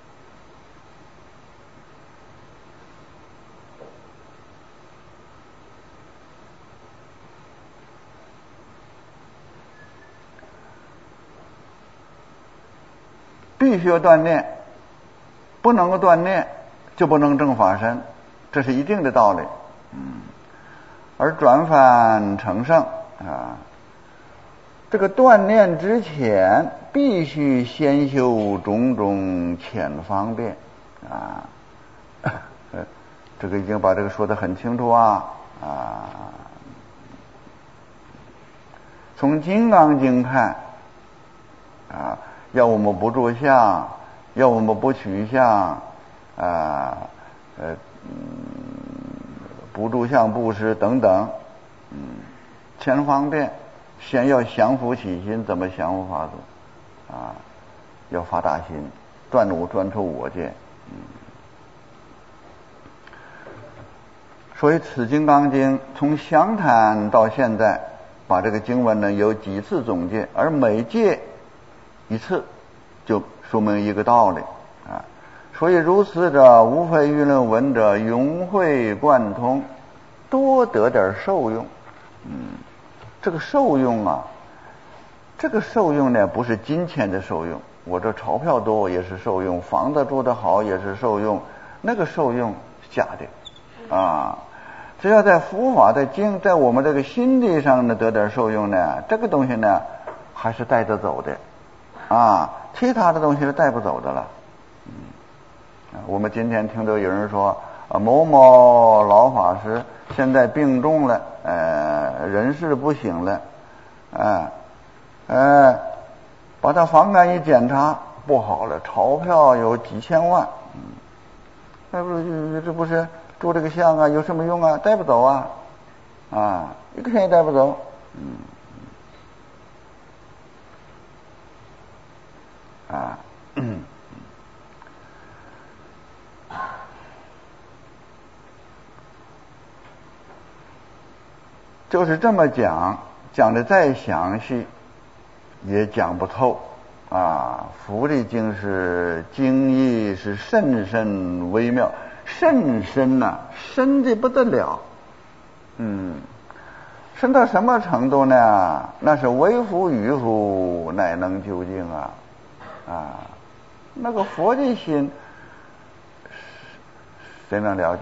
必须要锻炼，不能够锻炼就不能证法身，这是一定的道理。而转反成圣这个锻炼之前必须先修种种浅方便这个已经把这个说得很清楚从金刚经看要我们不着相，要我们不取相不住相布施等等前方便，先要降伏起心。怎么降伏法子要发大心，断除我见所以此金刚经从详谈到现在，把这个经文呢有几次总结，而每戒一次就说明一个道理所以如此者，无非欲论闻者融会贯通，多得点受用。这个受用这个受用呢，不是金钱的受用，我这钞票多也是受用，房子住得好也是受用，那个受用假的只要在佛法的经，在我们这个心地上呢得点受用呢，这个东西呢还是带得走的其他的东西是带不走的了。我们今天听到有人说某某老法师现在病重了人事不省了把他房干一检查不好了，钞票有几千万这不是住这个相有什么用带不走一个钱也带不走就是这么讲的再详细也讲不透佛的经是经义是甚深微妙，甚深深的不得了深到什么程度呢？那是为夫与夫乃能究竟那个佛的心谁能了解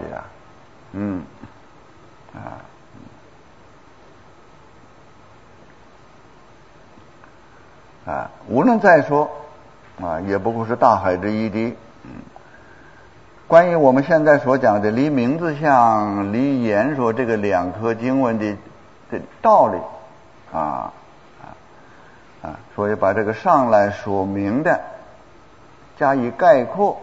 无论再说也不过是大海之一滴关于我们现在所讲的离名字相离言说这个两颗经文的道理所以把这个上来说明的加以概括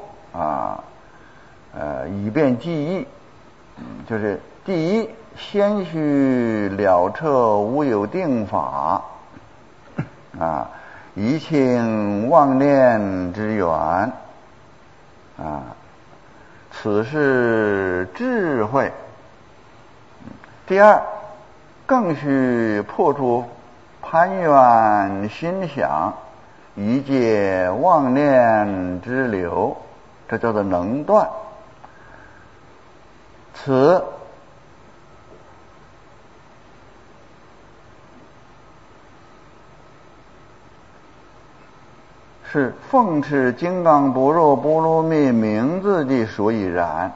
以便记忆。就是第一，先须了彻无有定法以清妄念之源此是智慧。第二，更须破除攀缘心想，以解妄念之流，这叫做能断。此是奉持金刚般若波罗蜜名字的所以然。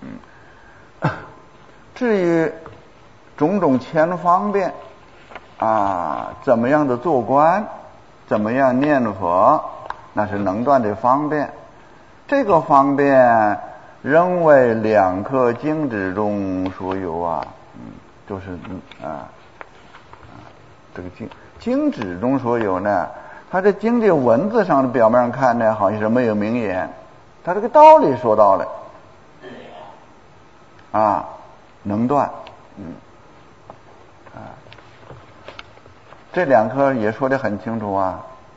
至于种种前方便怎么样的做观，怎么样念佛，那是能断的方便。这个方便仍为两颗经旨中所有就是这个经旨中所有呢，它这经的文字上的表面上看呢，好像是没有明言，它这个道理说到了能断。这两颗也说得很清楚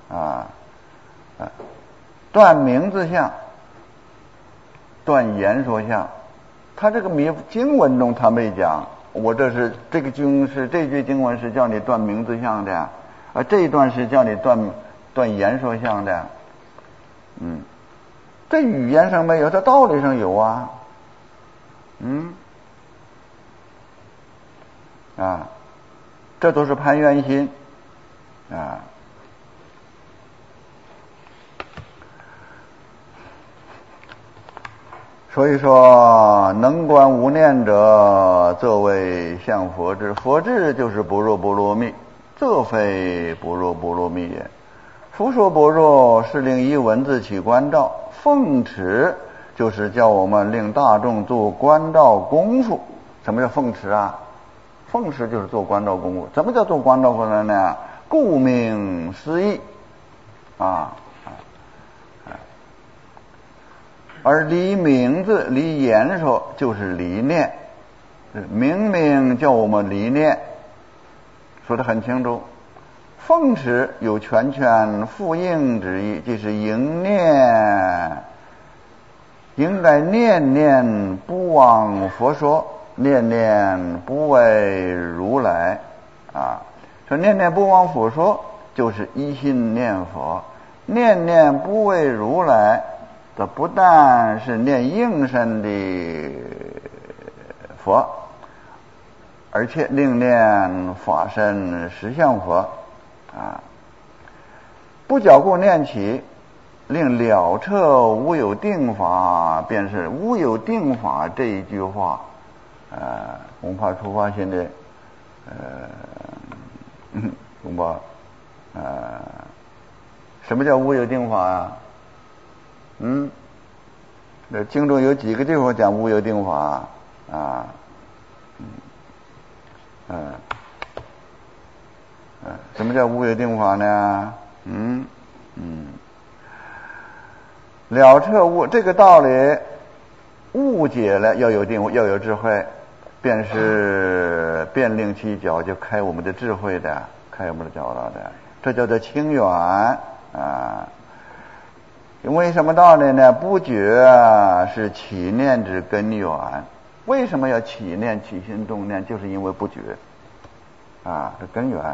断名字相，断言说相。他这个经文中他没讲，我这句经文是叫你断名字相的这一段是叫你断言说相的。这语言上没有，这道理上有这都是攀缘心所以说能观无念者，则为向佛智。佛智就是般若波罗蜜，则非般若波罗蜜也。佛说般若是令依文字起观照，奉持就是叫我们令大众做观照功夫。什么叫奉持奉持就是做观照功夫。怎么叫做观照功夫呢？顾名思义而离名字离言说就是离念，明明叫我们离念，说得很清楚。奉持有全复应之意，即是应念，应该念念不忘佛说，念念不为如来说念念不忘佛说就是一心念佛，念念不为如来，这不但是念应身的佛，而且另念法身实相佛不矫固念起，令了彻无有定法，便是无有定法这一句话恐怕出发心的恐怕什么叫无有定法这经中有几个地方讲无有定法什么叫无有定法呢？了彻这个道理误解了，要有智慧，便是便令其脚，就开我们的智慧的，开我们的脚了的，这叫做清远因为什么道理呢？不觉是起念之根源。为什么要起念起心动念？就是因为不觉这根源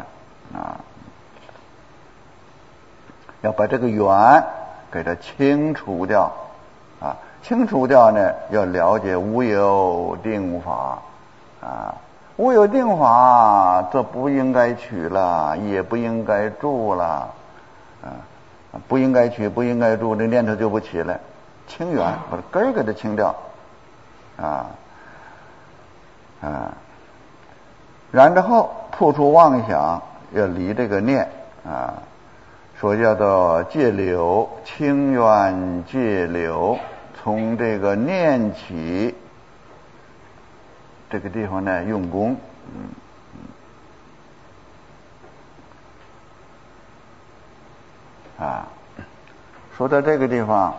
要把这个缘给它清除掉清除掉呢，要了解无有定法无有定法，这不应该取了，也不应该住了不应该取不应该住，这念头就不起来。清缘把根儿给它清掉然之后破除妄想，要离这个念所叫做戒流，清缘戒流，从这个念起这个地方呢用功啊。说到这个地方，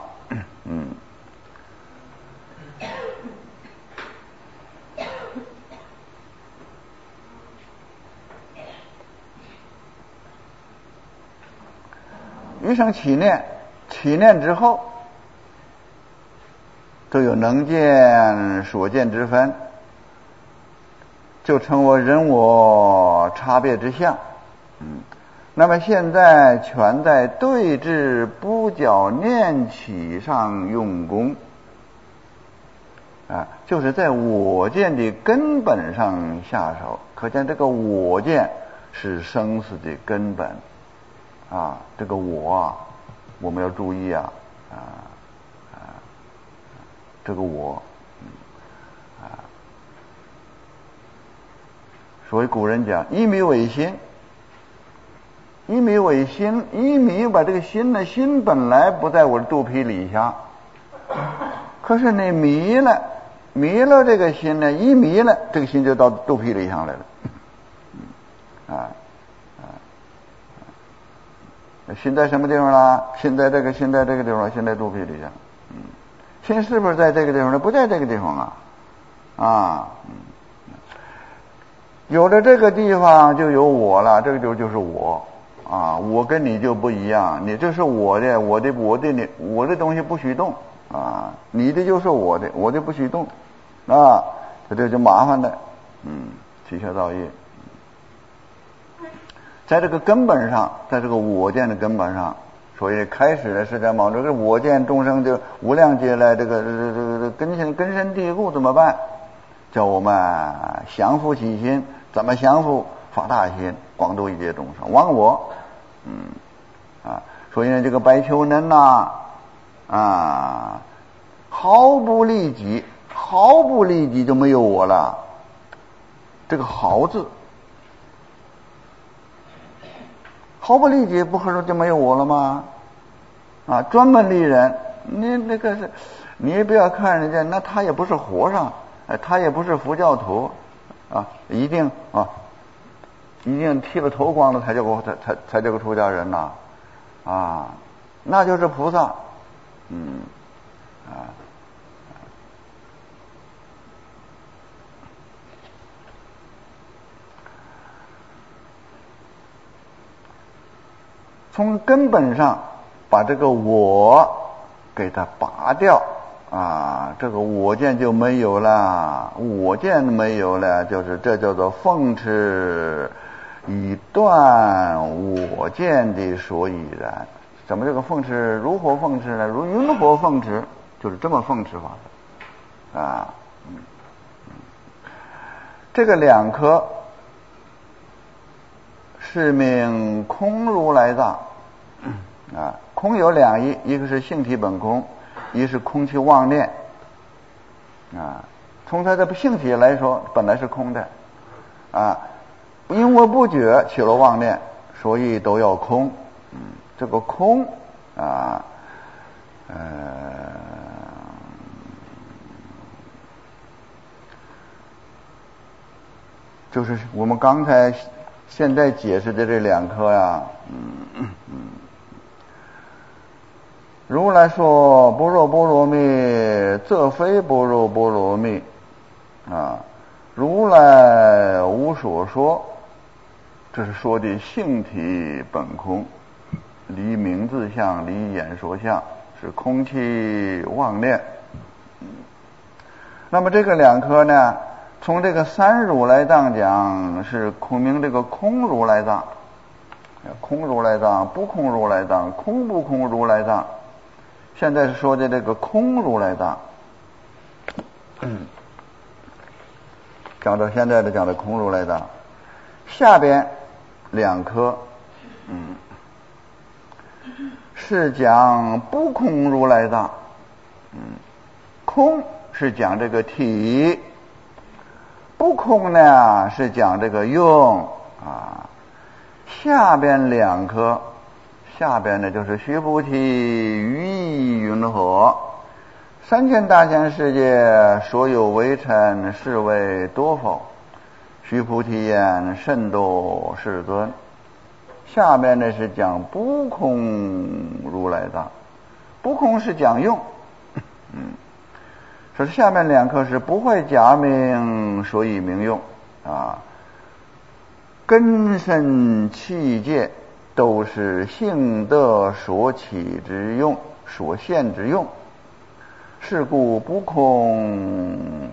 一生起念，起念之后，就有能见所见之分，就成为人我差别之相。那么现在全在对治不教念起上用功啊，就是在我见的根本上下手。可见这个我见是生死的根本啊，这个我我们要注意啊，这个我所以古人讲一迷为心，一迷为心，一迷把这个心呢，心本来不在我的肚皮里下，可是你迷了这个心呢，一迷了这个心就到肚皮里上来了，心在什么地方啦？心在这个地方，心在肚皮里下。心是不是在这个地方呢？不在这个地方有了这个地方就有我了，这个就是我啊，我跟你就不一样，你这是我的东西不许动啊，你的就是我的不许动啊，这就麻烦的，起消造业。在这个根本上，在这个我见的根本上，所以开始的释迦牟尼这个我见众生就无量劫来这个根深蒂固怎么办？叫我们降伏起心，怎么降伏？发大心，广度一切众生，忘我。所以呢，这个白求能毫不利己就没有我了。这个毫字，毫不利己，不可能就没有我了吗？专门利人，你那个是，你不要看人家，那他也不是和尚，他也不是佛教徒一定剃了头光了才叫个出家人呐，那就是菩萨，从根本上把这个我给它拔掉这个我见就没有了，我见没有了，这叫做奉持以断我见的所以然。怎么这个奉持如何奉持呢？如云何奉持？就是这么奉持法的这个两颗是名空如来藏空有两义，一个是性体本空，一是空气妄念从它的性体来说本来是空的因为不觉起了妄念，所以都要空这个空就是我们刚才现在解释的这两颗如来说般若波罗蜜，则非般若波罗蜜如来无所说，这是说的性体本空，离名字相，离眼说相，是空气妄念。那么这个两颗呢，从这个三如来藏讲是空名这个空如来藏，空如来藏、不空如来藏、空不空如来藏。现在是说的这个空如来藏，讲到现在的讲的空如来藏，下边两颗是讲不空如来藏，空是讲这个体，不空呢是讲这个用下边两颗，下边呢就是须菩提于意云何，三千大千世界所有微尘是为多否？须菩提言甚多世尊。 下面呢是讲不空如来藏。不空是讲用，说是下面两课是不坏假名，所以名用啊。根身器界都是性德所起之用，所现之用，是故不空。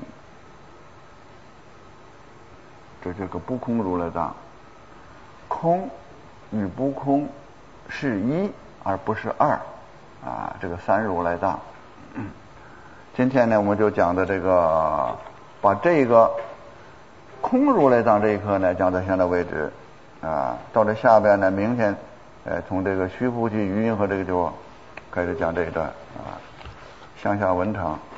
这个不空如来藏，空与不空是一而不是二啊，这个三如来藏。今天呢，我们就讲的这个，把这个空如来藏这一课呢讲到现在为止啊。到了下边呢，明天从这个须菩提余云和这个就开始讲这一段啊，向下文长。